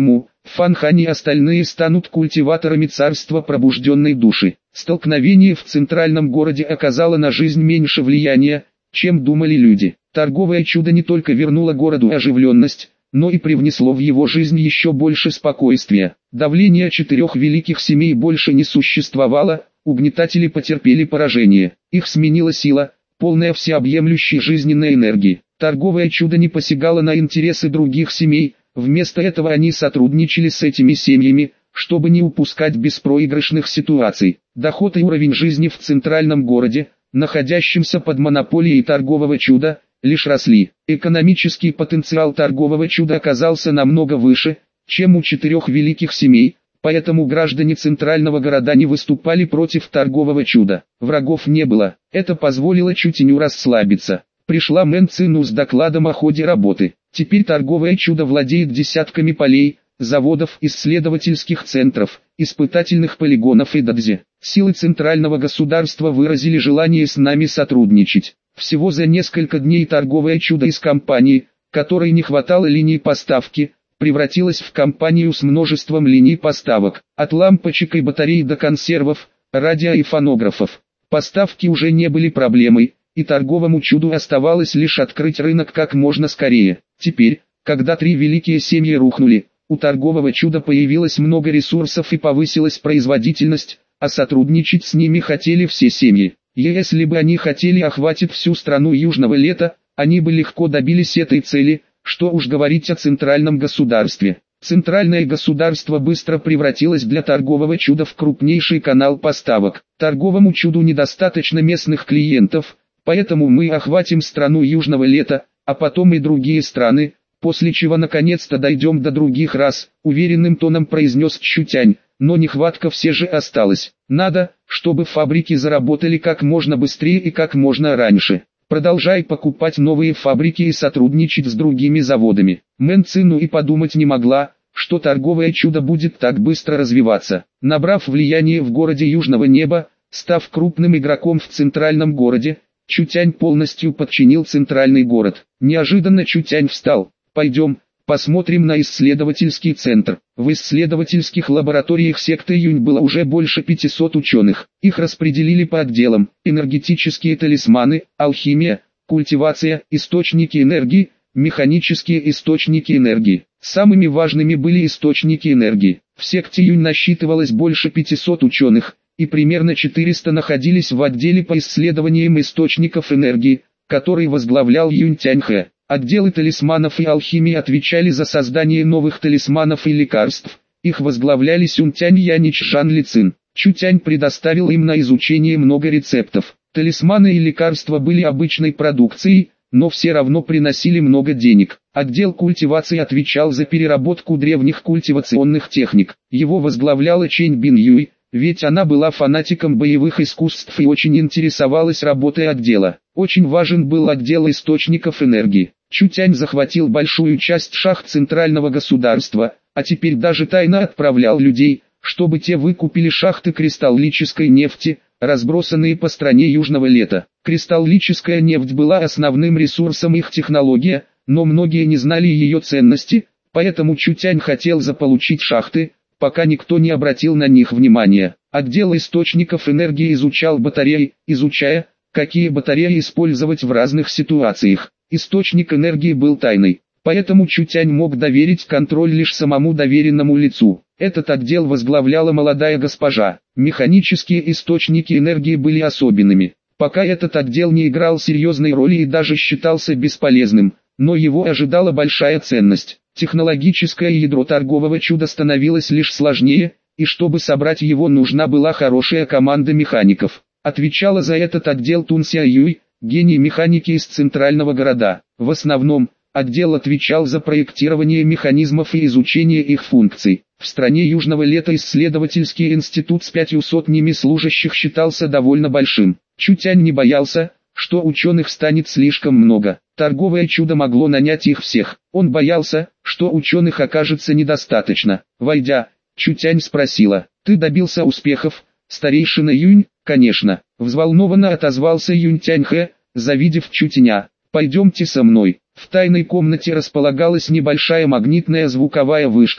Фан Хань и остальные станут культиваторами царства пробужденной души. Столкновение в центральном городе оказало на жизнь меньше влияния, чем думали люди. Торговое чудо не только вернуло городу оживленность, но и привнесло в его жизнь еще больше спокойствия. Давление 4 великих семей больше не существовало, угнетатели потерпели поражение. Их сменила сила, полная всеобъемлющей жизненной энергии. Торговое чудо не посягало на интересы других семей, вместо этого они сотрудничали с этими семьями, чтобы не упускать беспроигрышных ситуаций. Доход и уровень жизни в центральном городе, находящемся под монополией торгового чуда, лишь росли. Экономический потенциал торгового чуда оказался намного выше, чем у 4 великих семей, поэтому граждане центрального города не выступали против торгового чуда. Врагов не было, это позволило Чутеню расслабиться. Пришла Мэн Цину с докладом о ходе работы. Теперь торговое чудо владеет десятками полей, заводов, исследовательских центров, испытательных полигонов и дадзи. Силы центрального государства выразили желание с нами сотрудничать. Всего за несколько дней торговое чудо из компании, которой не хватало линий поставки, превратилось в компанию с множеством линий поставок, от лампочек и батарей до консервов, радио и фонографов. Поставки уже не были проблемой, и торговому чуду оставалось лишь открыть рынок как можно скорее. Теперь, когда 3 великие семьи рухнули, у торгового чуда появилось много ресурсов и повысилась производительность, а сотрудничать с ними хотели все семьи. И если бы они хотели охватить всю страну Южного Лета, они бы легко добились этой цели, что уж говорить о центральном государстве. Центральное государство быстро превратилось для торгового чуда в крупнейший канал поставок. Торговому чуду недостаточно местных клиентов, поэтому мы охватим страну Южного Лета, а потом и другие страны, после чего наконец-то дойдем до других рас, уверенным тоном произнес Чутянь, но нехватка все же осталась. Надо, чтобы фабрики заработали как можно быстрее и как можно раньше. Продолжай покупать новые фабрики и сотрудничать с другими заводами. Мэн Цину и подумать не могла, что торговое чудо будет так быстро развиваться. Набрав влияние в городе Южного Неба, став крупным игроком в центральном городе, Чутянь полностью подчинил центральный город. Неожиданно Чутянь встал. Пойдем, посмотрим на исследовательский центр. В исследовательских лабораториях секты Юнь было уже больше 500 ученых. Их распределили по отделам: энергетические талисманы, алхимия, культивация, источники энергии, механические источники энергии. Самыми важными были источники энергии. В секте Юнь насчитывалось больше 500 ученых, и примерно 400 находились в отделе по исследованиям источников энергии, который возглавлял Юнь Тяньхэ. Отделы талисманов и алхимии отвечали за создание новых талисманов и лекарств. Их возглавляли Сюнтянь Янь и Чжан Лицин. Чутянь предоставил им на изучение много рецептов. Талисманы и лекарства были обычной продукцией, но все равно приносили много денег. Отдел культивации отвечал за переработку древних культивационных техник. Его возглавляла Чэнь Бин Юй, ведь она была фанатиком боевых искусств и очень интересовалась работой отдела. Очень важен был отдел источников энергии. Чутянь захватил большую часть шахт центрального государства, а теперь даже тайно отправлял людей, чтобы те выкупили шахты кристаллической нефти, разбросанные по стране Южного Лета. Кристаллическая нефть была основным ресурсом их технологии, но многие не знали ее ценности, поэтому Чутянь хотел заполучить шахты, пока никто не обратил на них внимания. Отдел источников энергии изучал батареи, изучая, какие батареи использовать в разных ситуациях. Источник энергии был тайной, поэтому Чутянь мог доверить контроль лишь самому доверенному лицу. Этот отдел возглавляла молодая госпожа. Механические источники энергии были особенными. Пока этот отдел не играл серьезной роли и даже считался бесполезным, но его ожидала большая ценность. Технологическое ядро торгового чуда становилось лишь сложнее, и чтобы собрать его нужна была хорошая команда механиков. Отвечала за этот отдел Тун Ся Юй, гений механики из центрального города. В основном, отдел отвечал за проектирование механизмов и изучение их функций. В стране Южного Лета исследовательский институт с 500 служащих считался довольно большим. Чутянь не боялся, что ученых станет слишком много. Торговое чудо могло нанять их всех. Он боялся, что ученых окажется недостаточно. Войдя, Чутянь спросила: «Ты добился успехов, старейшина Юнь?» «Конечно», — взволнованно отозвался Юнь Тяньхэ, завидев Чутяня. «Пойдемте со мной». В тайной комнате располагалась небольшая магнитная звуковая вышка,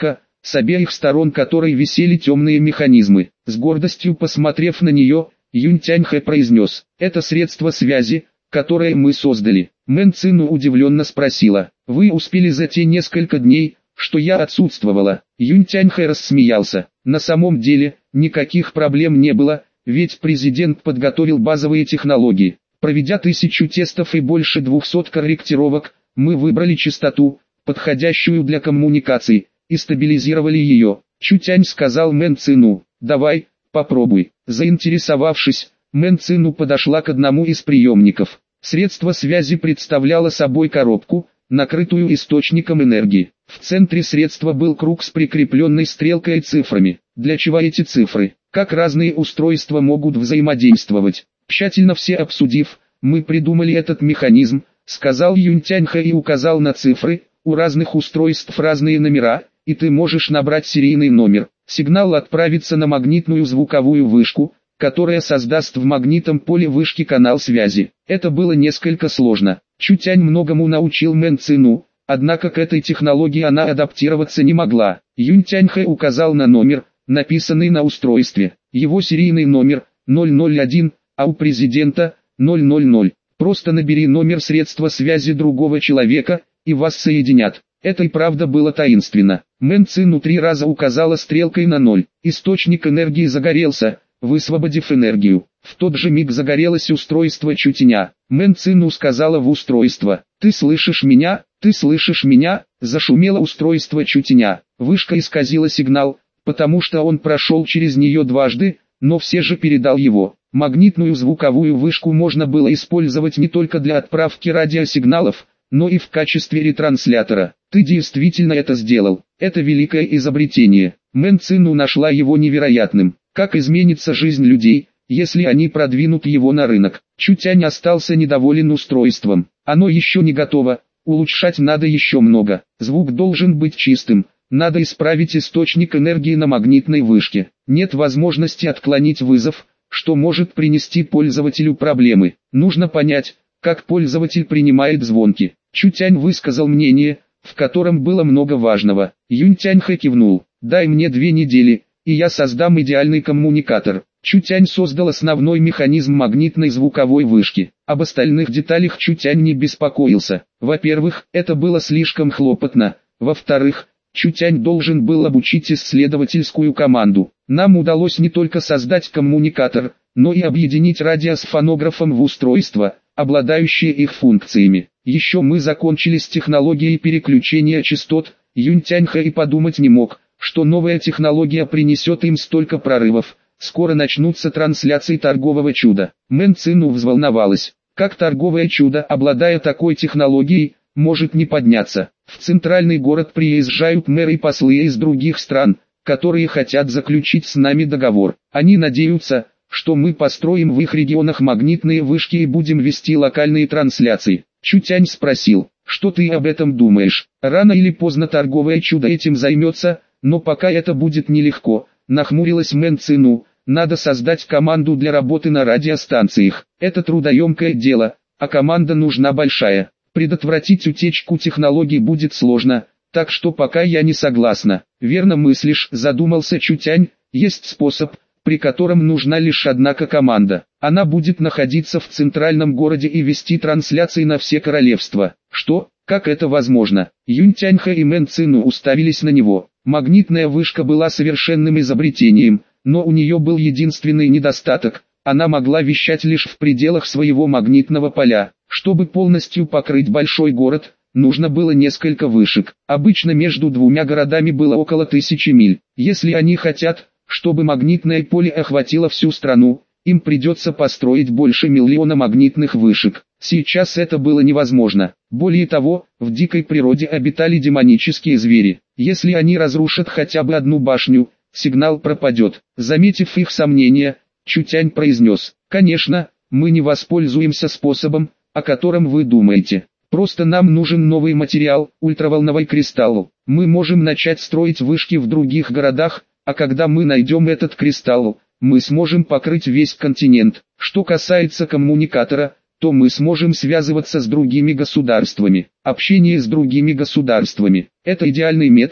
с обеих сторон которой висели темные механизмы. С гордостью посмотрев на нее, Юнь Тяньхэ произнес: «Это средство связи, которое мы создали». Мэн Цину удивленно спросила: «Вы успели за те несколько дней, что я отсутствовала?» Юнь Тяньхэ рассмеялся: «На самом деле, никаких проблем не было, ведь президент подготовил базовые технологии. Проведя 1000 тестов и больше 200 корректировок, мы выбрали частоту, подходящую для коммуникаций, и стабилизировали ее». Чутянь сказал Мэн Цину: «Давай, попробуй». Заинтересовавшись, Мэн Цину подошла к одному из приемников. Средство связи представляло собой коробку, накрытую источником энергии. В центре средства был круг с прикрепленной стрелкой и цифрами. Для чего эти цифры? Как разные устройства могут взаимодействовать? Тщательно все обсудив, мы придумали этот механизм, сказал Юнь Тяньхэ и указал на цифры. У разных устройств разные номера, и ты можешь набрать серийный номер. Сигнал отправится на магнитную звуковую вышку, которая создаст в магнитном поле вышки канал связи. Это было несколько сложно. Чутянь многому научил Мэн Цину, однако к этой технологии она адаптироваться не могла. Юнь Тяньхэ указал на номер, написанный на устройстве. Его серийный номер 001, а у президента 000. Просто набери номер средства связи другого человека, и вас соединят. Это и правда было таинственно. Мэн Цину 3 раза указала стрелкой на 0. Источник энергии загорелся, высвободив энергию. В тот же миг загорелось устройство Чутяня. Мэн Цину сказала в устройство: «Ты слышишь меня? Ты слышишь меня?» Зашумело устройство Чутяня. Вышка исказила сигнал, потому что он прошел через нее дважды, но все же передал его. Магнитную звуковую вышку можно было использовать не только для отправки радиосигналов, но и в качестве ретранслятора. Ты действительно это сделал. Это великое изобретение. Мэн Цину нашла его невероятным. Как изменится жизнь людей, если они продвинут его на рынок? Чутянь остался недоволен устройством. Оно еще не готово, улучшать надо еще много. Звук должен быть чистым. Надо исправить источник энергии на магнитной вышке. Нет возможности отклонить вызов, что может принести пользователю проблемы. Нужно понять, как пользователь принимает звонки. Чутянь высказал мнение, в котором было много важного. Юнь Тяньхэ кивнул: «Дай мне 2 недели, и я создам идеальный коммуникатор». Чутянь создал основной механизм магнитной звуковой вышки. Об остальных деталях Чутянь не беспокоился. Во-первых, это было слишком хлопотно. Во-вторых, Чутянь должен был обучить исследовательскую команду. Нам удалось не только создать коммуникатор, но и объединить радио с фонографом в устройство, обладающее их функциями. Еще мы закончили с технологией переключения частот. Юнь Тяньхэ и подумать не мог, что новая технология принесет им столько прорывов. Скоро начнутся трансляции торгового чуда. Мэн Цину взволновалась. Как торговое чудо, обладая такой технологией, может не подняться? В центральный город приезжают мэры и послы из других стран, которые хотят заключить с нами договор. Они надеются, что мы построим в их регионах магнитные вышки и будем вести локальные трансляции. Чутянь спросил: «Что ты об этом думаешь?» «Рано или поздно торговое чудо этим займется, но пока это будет нелегко», нахмурилась Мэн Цину. «Надо создать команду для работы на радиостанциях. Это трудоемкое дело, а команда нужна большая. Предотвратить утечку технологий будет сложно, так что пока я не согласна». «Верно мыслишь», задумался Чутянь. «Есть способ, при котором нужна лишь одна команда. Она будет находиться в центральном городе и вести трансляции на все королевства». «Что? Как это возможно?» Юнь Тяньхэ и Мэн Цину уставились на него. Магнитная вышка была совершенным изобретением, но у нее был единственный недостаток: она могла вещать лишь в пределах своего магнитного поля. Чтобы полностью покрыть большой город, нужно было несколько вышек. Обычно между 2 городами было около 1000 миль. Если они хотят, чтобы магнитное поле охватило всю страну, им придется построить больше 1 миллиона магнитных вышек. Сейчас это было невозможно. Более того, в дикой природе обитали демонические звери. Если они разрушат хотя бы одну башню, сигнал пропадет. Заметив их сомнения, Чутянь произнес: «Конечно, мы не воспользуемся способом, о котором вы думаете. Просто нам нужен новый материал, ультраволновой кристалл. Мы можем начать строить вышки в других городах, а когда мы найдем этот кристалл, мы сможем покрыть весь континент. Что касается коммуникатора, то мы сможем связываться с другими государствами. Общение с другими государствами – это идеальный метод,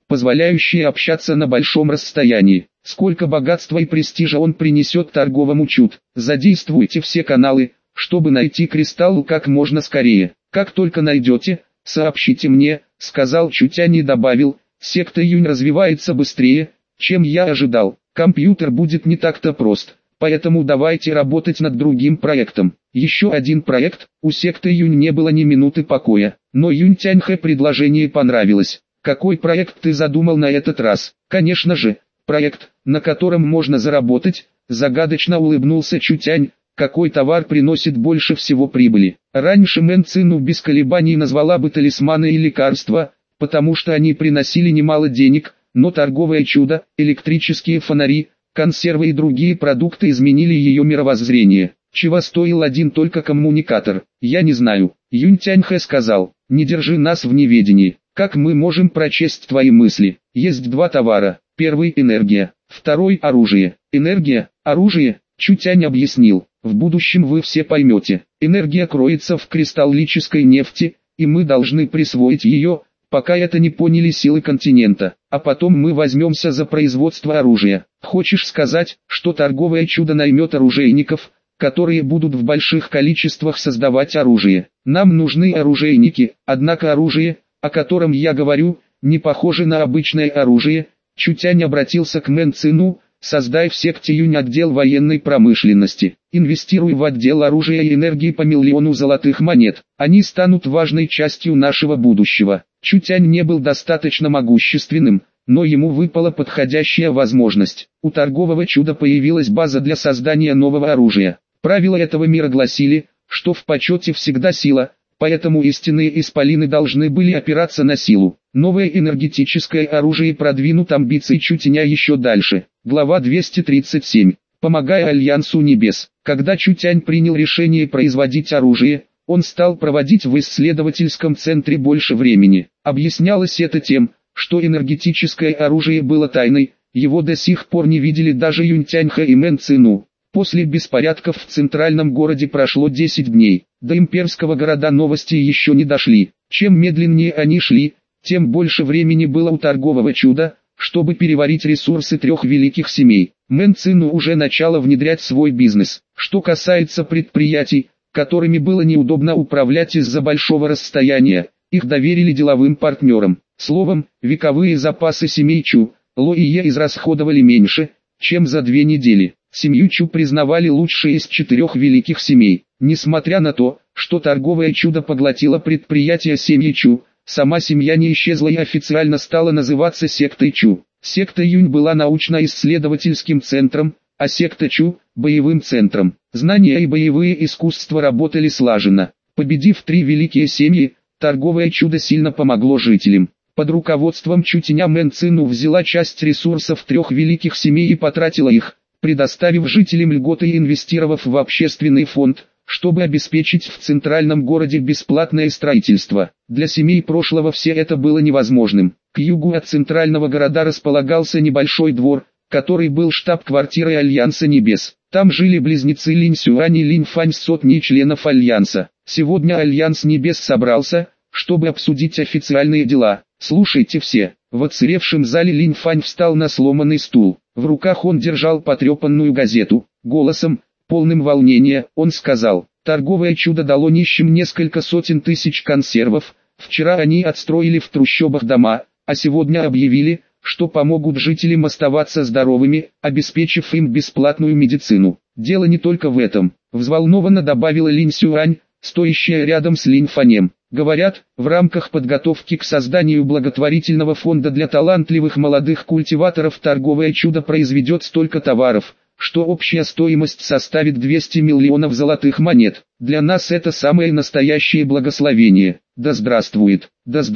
позволяющее общаться на большом расстоянии. Сколько богатства и престижа он принесет торговому чуд. Задействуйте все каналы, чтобы найти кристалл как можно скорее. Как только найдете, сообщите мне, сказал Чутянь и добавил, секта Юнь развивается быстрее, чем я ожидал. Компьютер будет не так-то прост, поэтому давайте работать над другим проектом. Еще один проект, у секты Юнь не было ни минуты покоя, но Юнь Тяньхэ предложение понравилось. Какой проект ты задумал на этот раз? Конечно же, проект, на котором можно заработать, загадочно улыбнулся Чутянь. Какой товар приносит больше всего прибыли? Раньше Мэн Цину без колебаний назвала бы талисманы и лекарства, потому что они приносили немало денег, но торговое чудо, электрические фонари, консервы и другие продукты изменили ее мировоззрение. Чего стоил один только коммуникатор? Я не знаю. Юнь Тяньхэ сказал, не держи нас в неведении. Как мы можем прочесть твои мысли? Есть два товара. Первый – энергия, второй – оружие. Энергия, оружие, Чутянь объяснил. В будущем вы все поймете. Энергия кроется в кристаллической нефти, и мы должны присвоить ее, пока это не поняли силы континента. А потом мы возьмемся за производство оружия. Хочешь сказать, что торговое чудо наймет оружейников, которые будут в больших количествах создавать оружие? Нам нужны оружейники, однако оружие, о котором я говорю, не похоже на обычное оружие. Чутянь обратился к Мэн Цину. Создай в секте Юнь отдел военной промышленности. Инвестируй в отдел оружия и энергии по 1 000 000 золотых монет. Они станут важной частью нашего будущего. Чутянь не был достаточно могущественным, но ему выпала подходящая возможность. У торгового чуда появилась база для создания нового оружия. Правила этого мира гласили, что в почете всегда сила, поэтому истинные исполины должны были опираться на силу. Новое энергетическое оружие продвинут амбиции Чутяня еще дальше. Глава 237. Помогая Альянсу Небес. Когда Чутянь принял решение производить оружие, он стал проводить в исследовательском центре больше времени. Объяснялось это тем, что энергетическое оружие было тайной, его до сих пор не видели даже Юнь Тяньхэ и Мэн Цину. После беспорядков в центральном городе прошло 10 дней. До имперского города новости еще не дошли. Чем медленнее они шли, тем больше времени было у торгового чуда, чтобы переварить ресурсы 3 великих семей. Мэн Цину уже начала внедрять свой бизнес. Что касается предприятий, которыми было неудобно управлять из-за большого расстояния, их доверили деловым партнерам. Словом, вековые запасы семей Чу, Ло и Е израсходовали меньше, чем за 2 недели. Семью Чу признавали лучшей из 4 великих семей. Несмотря на то, что торговое чудо поглотило предприятие семьи Чу, сама семья не исчезла и официально стала называться сектой Чу. Секта Юнь была научно-исследовательским центром, а секта Чу – боевым центром. Знания и боевые искусства работали слаженно. Победив 3 великие семьи, торговое чудо сильно помогло жителям. Под руководством Чутяня Мэн Цину взяла часть ресурсов 3 великих семей и потратила их, предоставив жителям льготы и инвестировав в общественный фонд, чтобы обеспечить в центральном городе бесплатное строительство. Для семей прошлого все это было невозможным. К югу от центрального города располагался небольшой двор, который был штаб-квартирой Альянса Небес. Там жили близнецы Линь Сюань и Линь Фань с сотней членов Альянса. Сегодня Альянс Небес собрался, чтобы обсудить официальные дела. Слушайте все. В оцаревшем зале Линь Фань встал на сломанный стул. В руках он держал потрепанную газету. Голосом, полным волнения, он сказал: торговое чудо дало нищим несколько сотен тысяч консервов. Вчера они отстроили в трущобах дома, а сегодня объявили, что помогут жителям оставаться здоровыми, обеспечив им бесплатную медицину. Дело не только в этом, взволнованно добавила Линь Сюань, стоящая рядом с Линь Фанем. Говорят, в рамках подготовки к созданию благотворительного фонда для талантливых молодых культиваторов торговое чудо произведет столько товаров, что общая стоимость составит 200 миллионов золотых монет. Для нас это самое настоящее благословение. Да здравствует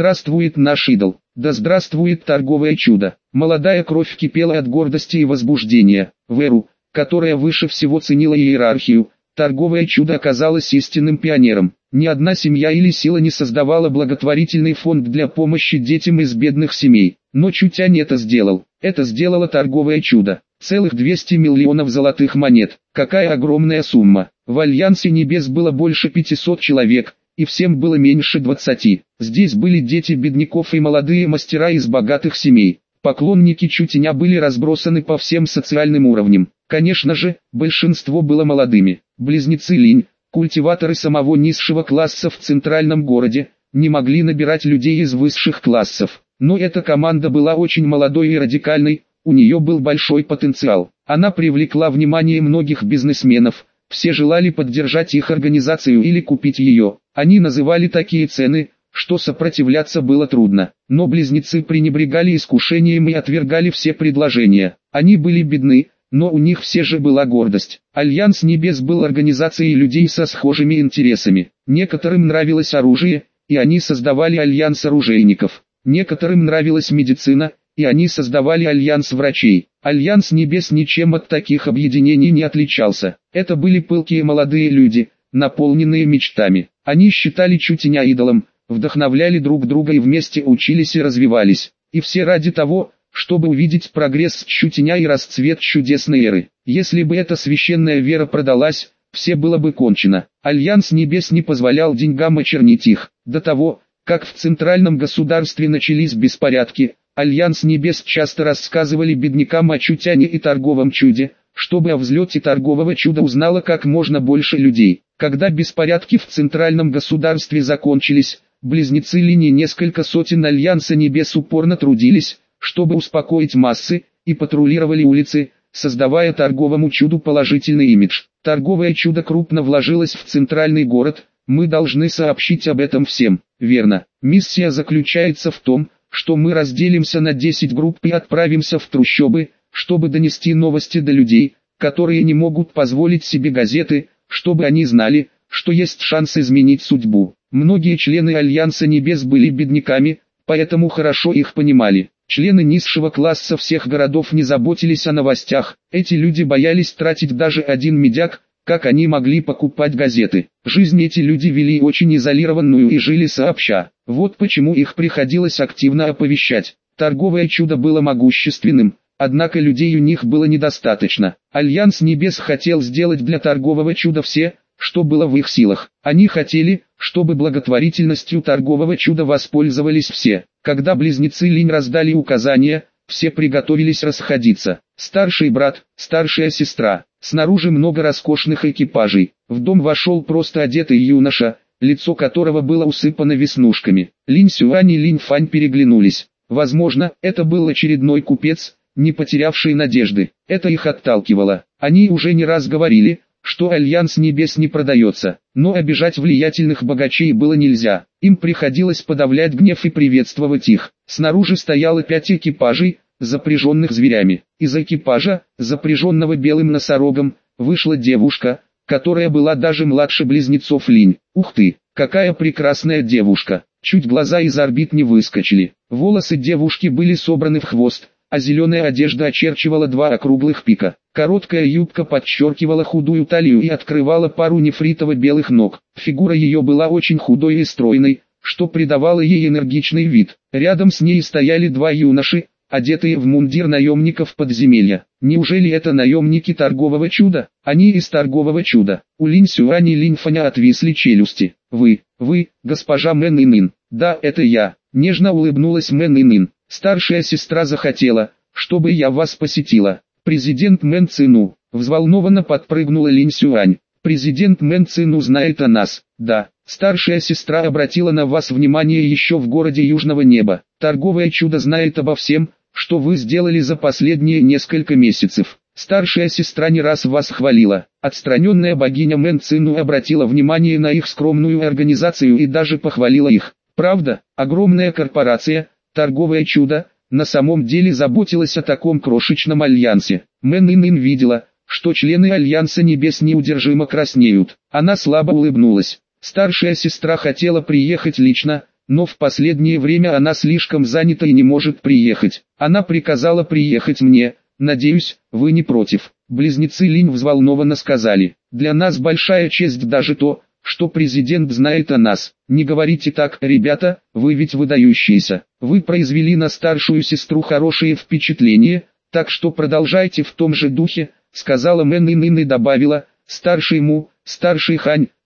наш идол, да здравствует торговое чудо. Молодая кровь кипела от гордости и возбуждения. В эру, которая выше всего ценила иерархию, торговое чудо оказалось истинным пионером. Ни одна семья или сила не создавала благотворительный фонд для помощи детям из бедных семей. Но Чутянь это сделал. Это сделало торговое чудо. Целых 200 миллионов золотых монет. Какая огромная сумма. В Альянсе Небес было больше 500 человек, и всем было меньше 20. Здесь были дети бедняков и молодые мастера из богатых семей. Поклонники Чутеня были разбросаны по всем социальным уровням. Конечно же, большинство было молодыми. Близнецы Линь, культиваторы самого низшего класса в центральном городе, не могли набирать людей из высших классов. Но эта команда была очень молодой и радикальной, у нее был большой потенциал. Она привлекла внимание многих бизнесменов, все желали поддержать их организацию или купить ее. Они называли такие цены, что сопротивляться было трудно. Но близнецы пренебрегали искушением и отвергали все предложения. Они были бедны, но у них все же была гордость. Альянс Небес был организацией людей со схожими интересами. Некоторым нравилось оружие, и они создавали альянс оружейников. Некоторым нравилась медицина, и они создавали альянс врачей. Альянс Небес ничем от таких объединений не отличался. Это были пылкие молодые люди, наполненные мечтами. Они считали Чутеня идолом, вдохновляли друг друга и вместе учились и развивались. И все ради того, чтобы увидеть прогресс Чутеня и расцвет чудесной эры. Если бы эта священная вера продалась, все было бы кончено. Альянс Небес не позволял деньгам очернить их. До того, как в центральном государстве начались беспорядки, Альянс Небес часто рассказывали беднякам о Чутяне и торговом чуде, чтобы о взлете торгового чуда узнало как можно больше людей. Когда беспорядки в центральном государстве закончились, близнецы Линь и несколько сотен Альянса Небес упорно трудились, чтобы успокоить массы, и патрулировали улицы, создавая торговому чуду положительный имидж. Торговое чудо крупно вложилось в центральный город, мы должны сообщить об этом всем. Верно, миссия заключается в том, что мы разделимся на 10 групп и отправимся в трущобы, чтобы донести новости до людей, которые не могут позволить себе газеты, чтобы они знали, что есть шанс изменить судьбу. Многие члены Альянса Небес были бедняками, поэтому хорошо их понимали. Члены низшего класса всех городов не заботились о новостях, эти люди боялись тратить даже один медяк, как они могли покупать газеты. Жизнь эти люди вели очень изолированную и жили сообща. Вот почему их приходилось активно оповещать. Торговое чудо было могущественным, однако людей у них было недостаточно. Альянс Небес хотел сделать для торгового чуда все, что было в их силах. Они хотели, чтобы благотворительностью торгового чуда воспользовались все. Когда близнецы Линь раздали указания, все приготовились расходиться. Старший брат, старшая сестра. Снаружи много роскошных экипажей. В дом вошел просто одетый юноша, лицо которого было усыпано веснушками. Линь Сюань и Линь Фань переглянулись. Возможно, это был очередной купец, не потерявший надежды. Это их отталкивало. Они уже не раз говорили, что Альянс Небес не продается, но обижать влиятельных богачей было нельзя. Им приходилось подавлять гнев и приветствовать их. Снаружи стояло 5 экипажей, запряженных зверями. Из экипажа, запряженного белым носорогом, вышла девушка, которая была даже младше близнецов Линь. Ух ты, какая прекрасная девушка! Чуть глаза из орбит не выскочили. Волосы девушки были собраны в хвост, а зеленая одежда очерчивала 2 округлых пика. Короткая юбка подчеркивала худую талию и открывала пару нефритово-белых ног. Фигура ее была очень худой и стройной, что придавало ей энергичный вид. Рядом с ней стояли 2 юноши, одетые в мундир наемников подземелья. Неужели это наемники торгового чуда? Они из торгового чуда. У Линь Сюань и Линь Фаня отвисли челюсти. Вы, госпожа Мэн Инин. Да, это я. Нежно улыбнулась Мэн Инин. Старшая сестра захотела, чтобы я вас посетила. Президент Мэн Цину. Взволнованно подпрыгнула Линь Сюань. Президент Мэн Цину знает о нас. Да, старшая сестра обратила на вас внимание еще в городе Южного Неба. Торговое чудо знает обо всем, что вы сделали за последние несколько месяцев. Старшая сестра не раз вас хвалила. Отстраненная богиня Мэн Цину обратила внимание на их скромную организацию и даже похвалила их. Правда, огромная корпорация, торговое чудо, на самом деле заботилась о таком крошечном альянсе. Мэн Инин видела, что члены Альянса Небес неудержимо краснеют. Она слабо улыбнулась. Старшая сестра хотела приехать лично, но в последнее время она слишком занята и не может приехать. Она приказала приехать мне, надеюсь, вы не против. Близнецы Линь взволнованно сказали. Для нас большая честь даже то, что президент знает о нас. Не говорите так, ребята, вы ведь выдающиеся. Вы произвели на старшую сестру хорошее впечатление, так что продолжайте в том же духе, сказала Мэн Инин и добавила, старший Му, старший Хань,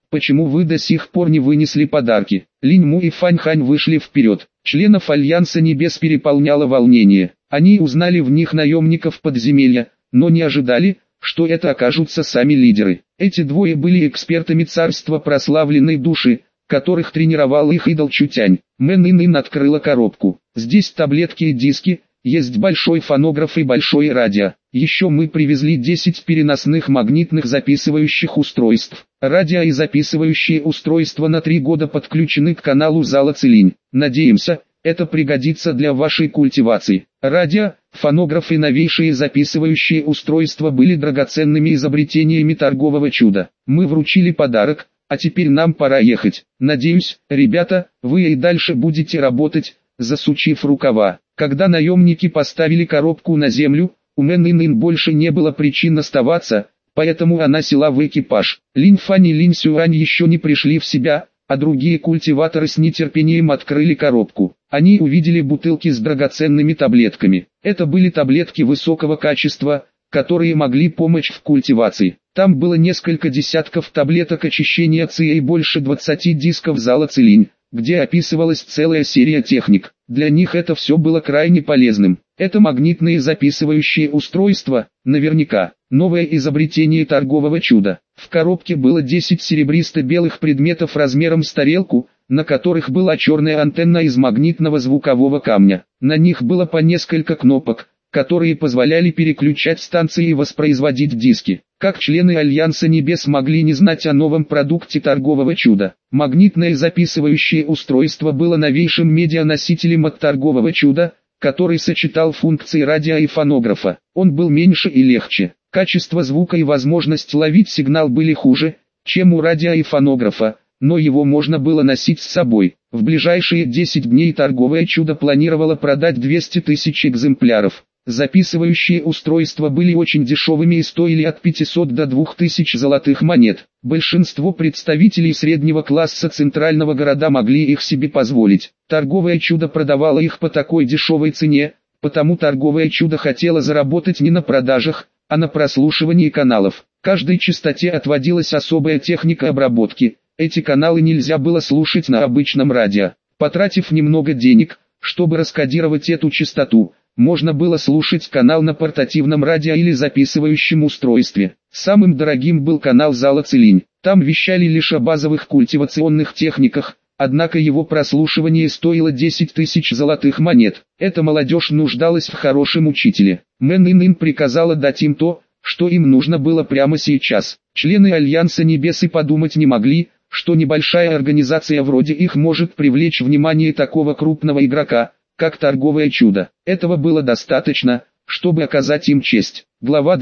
почему вы до сих пор не вынесли подарки? Линь Му и Фань Хань вышли вперед. Членов Альянса Небес переполняло волнение. Они узнали в них наемников подземелья, но не ожидали, что это окажутся сами лидеры. Эти двое были экспертами царства прославленной души, которых тренировал их идол Чутянь. Мэн Ин открыла коробку. Здесь таблетки и диски, есть большой фонограф и большое радио. Еще мы привезли 10 переносных магнитных записывающих устройств. Радио и записывающие устройства на 3 года подключены к каналу Зала Целинь. Надеемся, это пригодится для вашей культивации. Радио, фонограф и новейшие записывающие устройства были драгоценными изобретениями торгового чуда. Мы вручили подарок, а теперь нам пора ехать. Надеюсь, ребята, вы и дальше будете работать, засучив рукава. Когда наемники поставили коробку на землю, у Мэн Ин больше не было причин оставаться, поэтому она села в экипаж. Линь Фань и Линь Сюань еще не пришли в себя, а другие культиваторы с нетерпением открыли коробку. Они увидели бутылки с драгоценными таблетками. Это были таблетки высокого качества, которые могли помочь в культивации. Там было несколько десятков таблеток очищения ЦИ и больше 20 дисков Зала Целинь, где описывалась целая серия техник. Для них это все было крайне полезным. Это магнитные записывающие устройства, наверняка, новое изобретение торгового чуда. В коробке было 10 серебристо-белых предметов размером с тарелку, на которых была черная антенна из магнитного звукового камня. На них было по несколько кнопок, которые позволяли переключать станции и воспроизводить диски. Как члены Альянса Небес могли не знать о новом продукте торгового чуда? Магнитное записывающее устройство было новейшим медианосителем от торгового чуда, который сочетал функции радио и фонографа. Он был меньше и легче. Качество звука и возможность ловить сигнал были хуже, чем у радио и фонографа, но его можно было носить с собой. В ближайшие 10 дней торговое чудо планировало продать 200 тысяч экземпляров. Записывающие устройства были очень дешевыми и стоили от 500 до 2000 золотых монет. Большинство представителей среднего класса центрального города могли их себе позволить. Торговое чудо продавало их по такой дешевой цене, потому торговое чудо хотело заработать не на продажах, а на прослушивании каналов. Каждой частоте отводилась особая техника обработки. Эти каналы нельзя было слушать на обычном радио. Потратив немного денег, чтобы раскодировать эту частоту, можно было слушать канал на портативном радио или записывающем устройстве. Самым дорогим был канал Зала Целинь. Там вещали лишь о базовых культивационных техниках, однако его прослушивание стоило 10 тысяч золотых монет. Эта молодежь нуждалась в хорошем учителе. Мэн Ин приказала дать им то, что им нужно было прямо сейчас. Члены Альянса Небес и подумать не могли, что небольшая организация вроде их может привлечь внимание такого крупного игрока, как торговое чудо. Этого было достаточно, чтобы оказать им честь. Глава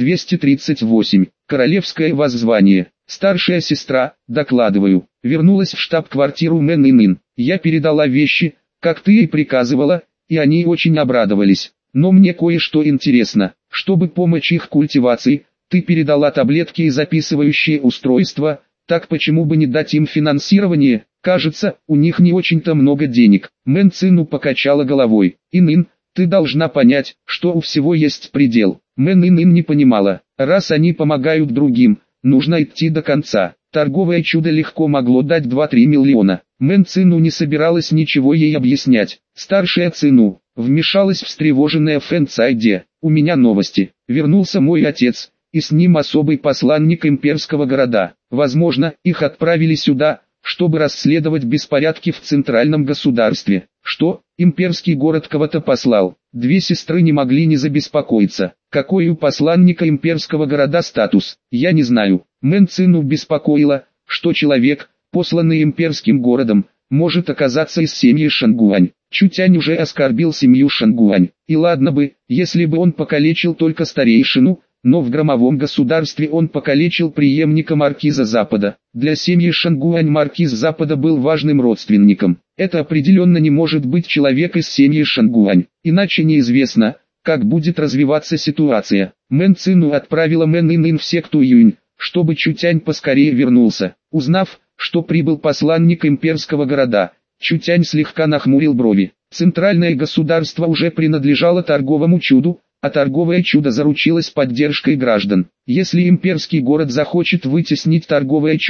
238. Королевское воззвание. Старшая сестра, докладываю, вернулась в штаб-квартиру Мэн Ин. Я передала вещи, как ты и приказывала, и они очень обрадовались. Но мне кое-что интересно. Чтобы помочь их культивации, ты передала таблетки и записывающие устройства, так почему бы не дать им финансирование? Кажется, у них не очень-то много денег. Мэн Цину покачала головой. Ин, ты должна понять, что у всего есть предел. Мэн Ин не понимала. Раз они помогают другим, нужно идти до конца. Торговое чудо легко могло дать 2-3 миллиона. Мэн Цину не собиралась ничего ей объяснять. Старшая Цину вмешалась встревоженная Фэн Цайде. У меня новости. Вернулся мой отец, и с ним особый посланник имперского города. Возможно, их отправили сюда, чтобы расследовать беспорядки в центральном государстве. Что, имперский город кого-то послал? Две сестры не могли не забеспокоиться. Какой у посланника имперского города статус? Я не знаю. Мэн Цину беспокоило, что человек, посланный имперским городом, может оказаться из семьи Шангуань. Чутянь уже оскорбил семью Шангуань. И ладно бы, если бы он покалечил только старейшину, но в громовом государстве он покалечил преемника маркиза Запада. Для семьи Шангуань маркиз Запада был важным родственником. Это определенно не может быть человек из семьи Шангуань, иначе неизвестно, как будет развиваться ситуация. Мэн Цину отправила Мэн Ин в секту Юнь, чтобы Чутянь поскорее вернулся. Узнав, что прибыл посланник имперского города, Чутянь слегка нахмурил брови. Центральное государство уже принадлежало торговому чуду, а торговое чудо заручилось поддержкой граждан. Если имперский город захочет вытеснить торговое чудо,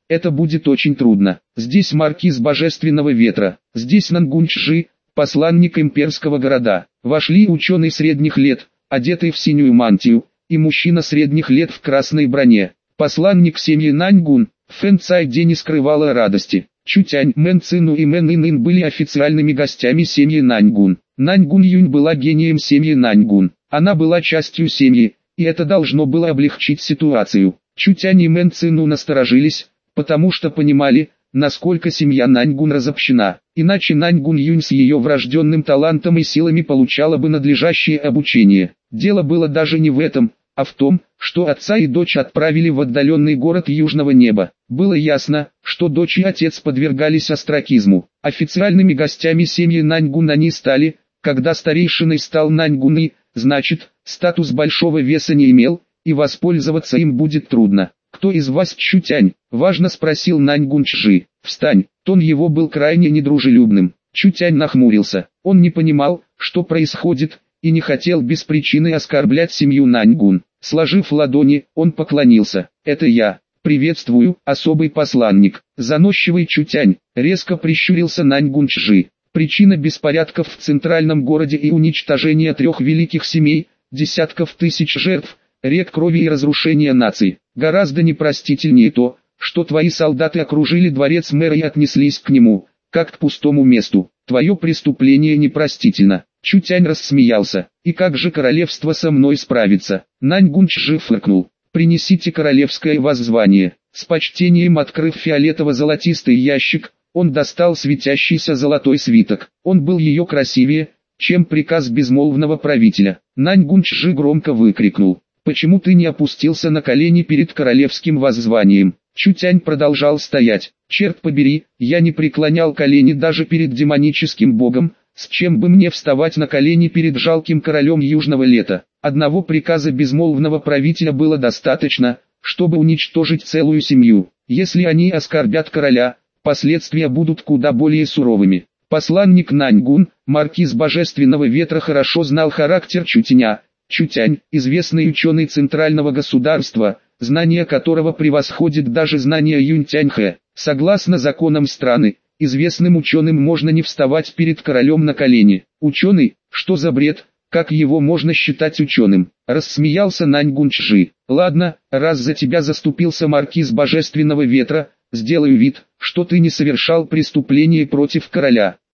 это будет очень трудно. Здесь маркиз Божественного Ветра, здесь Нангун-Чжи, посланник имперского города. Вошли ученый средних лет, одетый в синюю мантию, и мужчина средних лет в красной броне. Посланник семьи Наньгун. Фэн Цайди не скрывала радости. Чутянь, Мэн Цину и Мэн Инын были официальными гостями семьи Наньгун. Наньгун Юнь была гением семьи Наньгун. Она была частью семьи, и это должно было облегчить ситуацию. Чутянь и Мэн Цину насторожились, потому что понимали, насколько семья Наньгун разобщена. Иначе Наньгун Юнь с ее врожденным талантом и силами получала бы надлежащее обучение. Дело было даже не в этом, а в том, что отца и дочь отправили в отдаленный город Южного Неба. Было ясно, что дочь и отец подвергались остракизму. Официальными гостями семьи Наньгун они стали, когда старейшиной стал Наньгун и, значит, статус большого веса не имел, и воспользоваться им будет трудно. «Кто из вас Чутянь?» – важно спросил Наньгун Чжи. «Встань!» Тон его был крайне недружелюбным. Чутянь нахмурился. Он не понимал, что происходит, и не хотел без причины оскорблять семью Наньгун. Сложив ладони, он поклонился. «Это я. Приветствую, особый посланник». Заносчивый Чутянь, резко прищурился Наньгун Чжи. Причина беспорядков в центральном городе и уничтожения 3 великих семей, десятков тысяч жертв, рек крови и разрушения наций. Гораздо непростительнее то, что твои солдаты окружили дворец мэра и отнеслись к нему, как к пустому месту. Твое преступление непростительно. Чутянь рассмеялся. «И как же королевство со мной справится?» Наньгун Чжи фыркнул. «Принесите королевское воззвание». С почтением открыв фиолетово-золотистый ящик, он достал светящийся золотой свиток. Он был ее красивее, чем приказ безмолвного правителя. Наньгун Чжи громко выкрикнул: «Почему ты не опустился на колени перед королевским воззванием?» Чутянь продолжал стоять. «Черт побери, я не преклонял колени даже перед демоническим богом, с чем бы мне вставать на колени перед жалким королем Южного Лета?» Одного приказа безмолвного правителя было достаточно, чтобы уничтожить целую семью. Если они оскорбят короля, последствия будут куда более суровыми. Посланник Наньгун, маркиз Божественного Ветра, хорошо знал характер Чутяня. Чутянь, известный ученый центрального государства, знание которого превосходит даже знания Юнь-Тянь-Хэ. Согласно законам страны, известным ученым можно не вставать перед королем на колени. Ученый, что за бред, как его можно считать ученым? Рассмеялся Наньгун Чжи. Ладно, раз за тебя заступился маркиз Божественного Ветра, сделаю вид, что ты не совершал преступление против короля.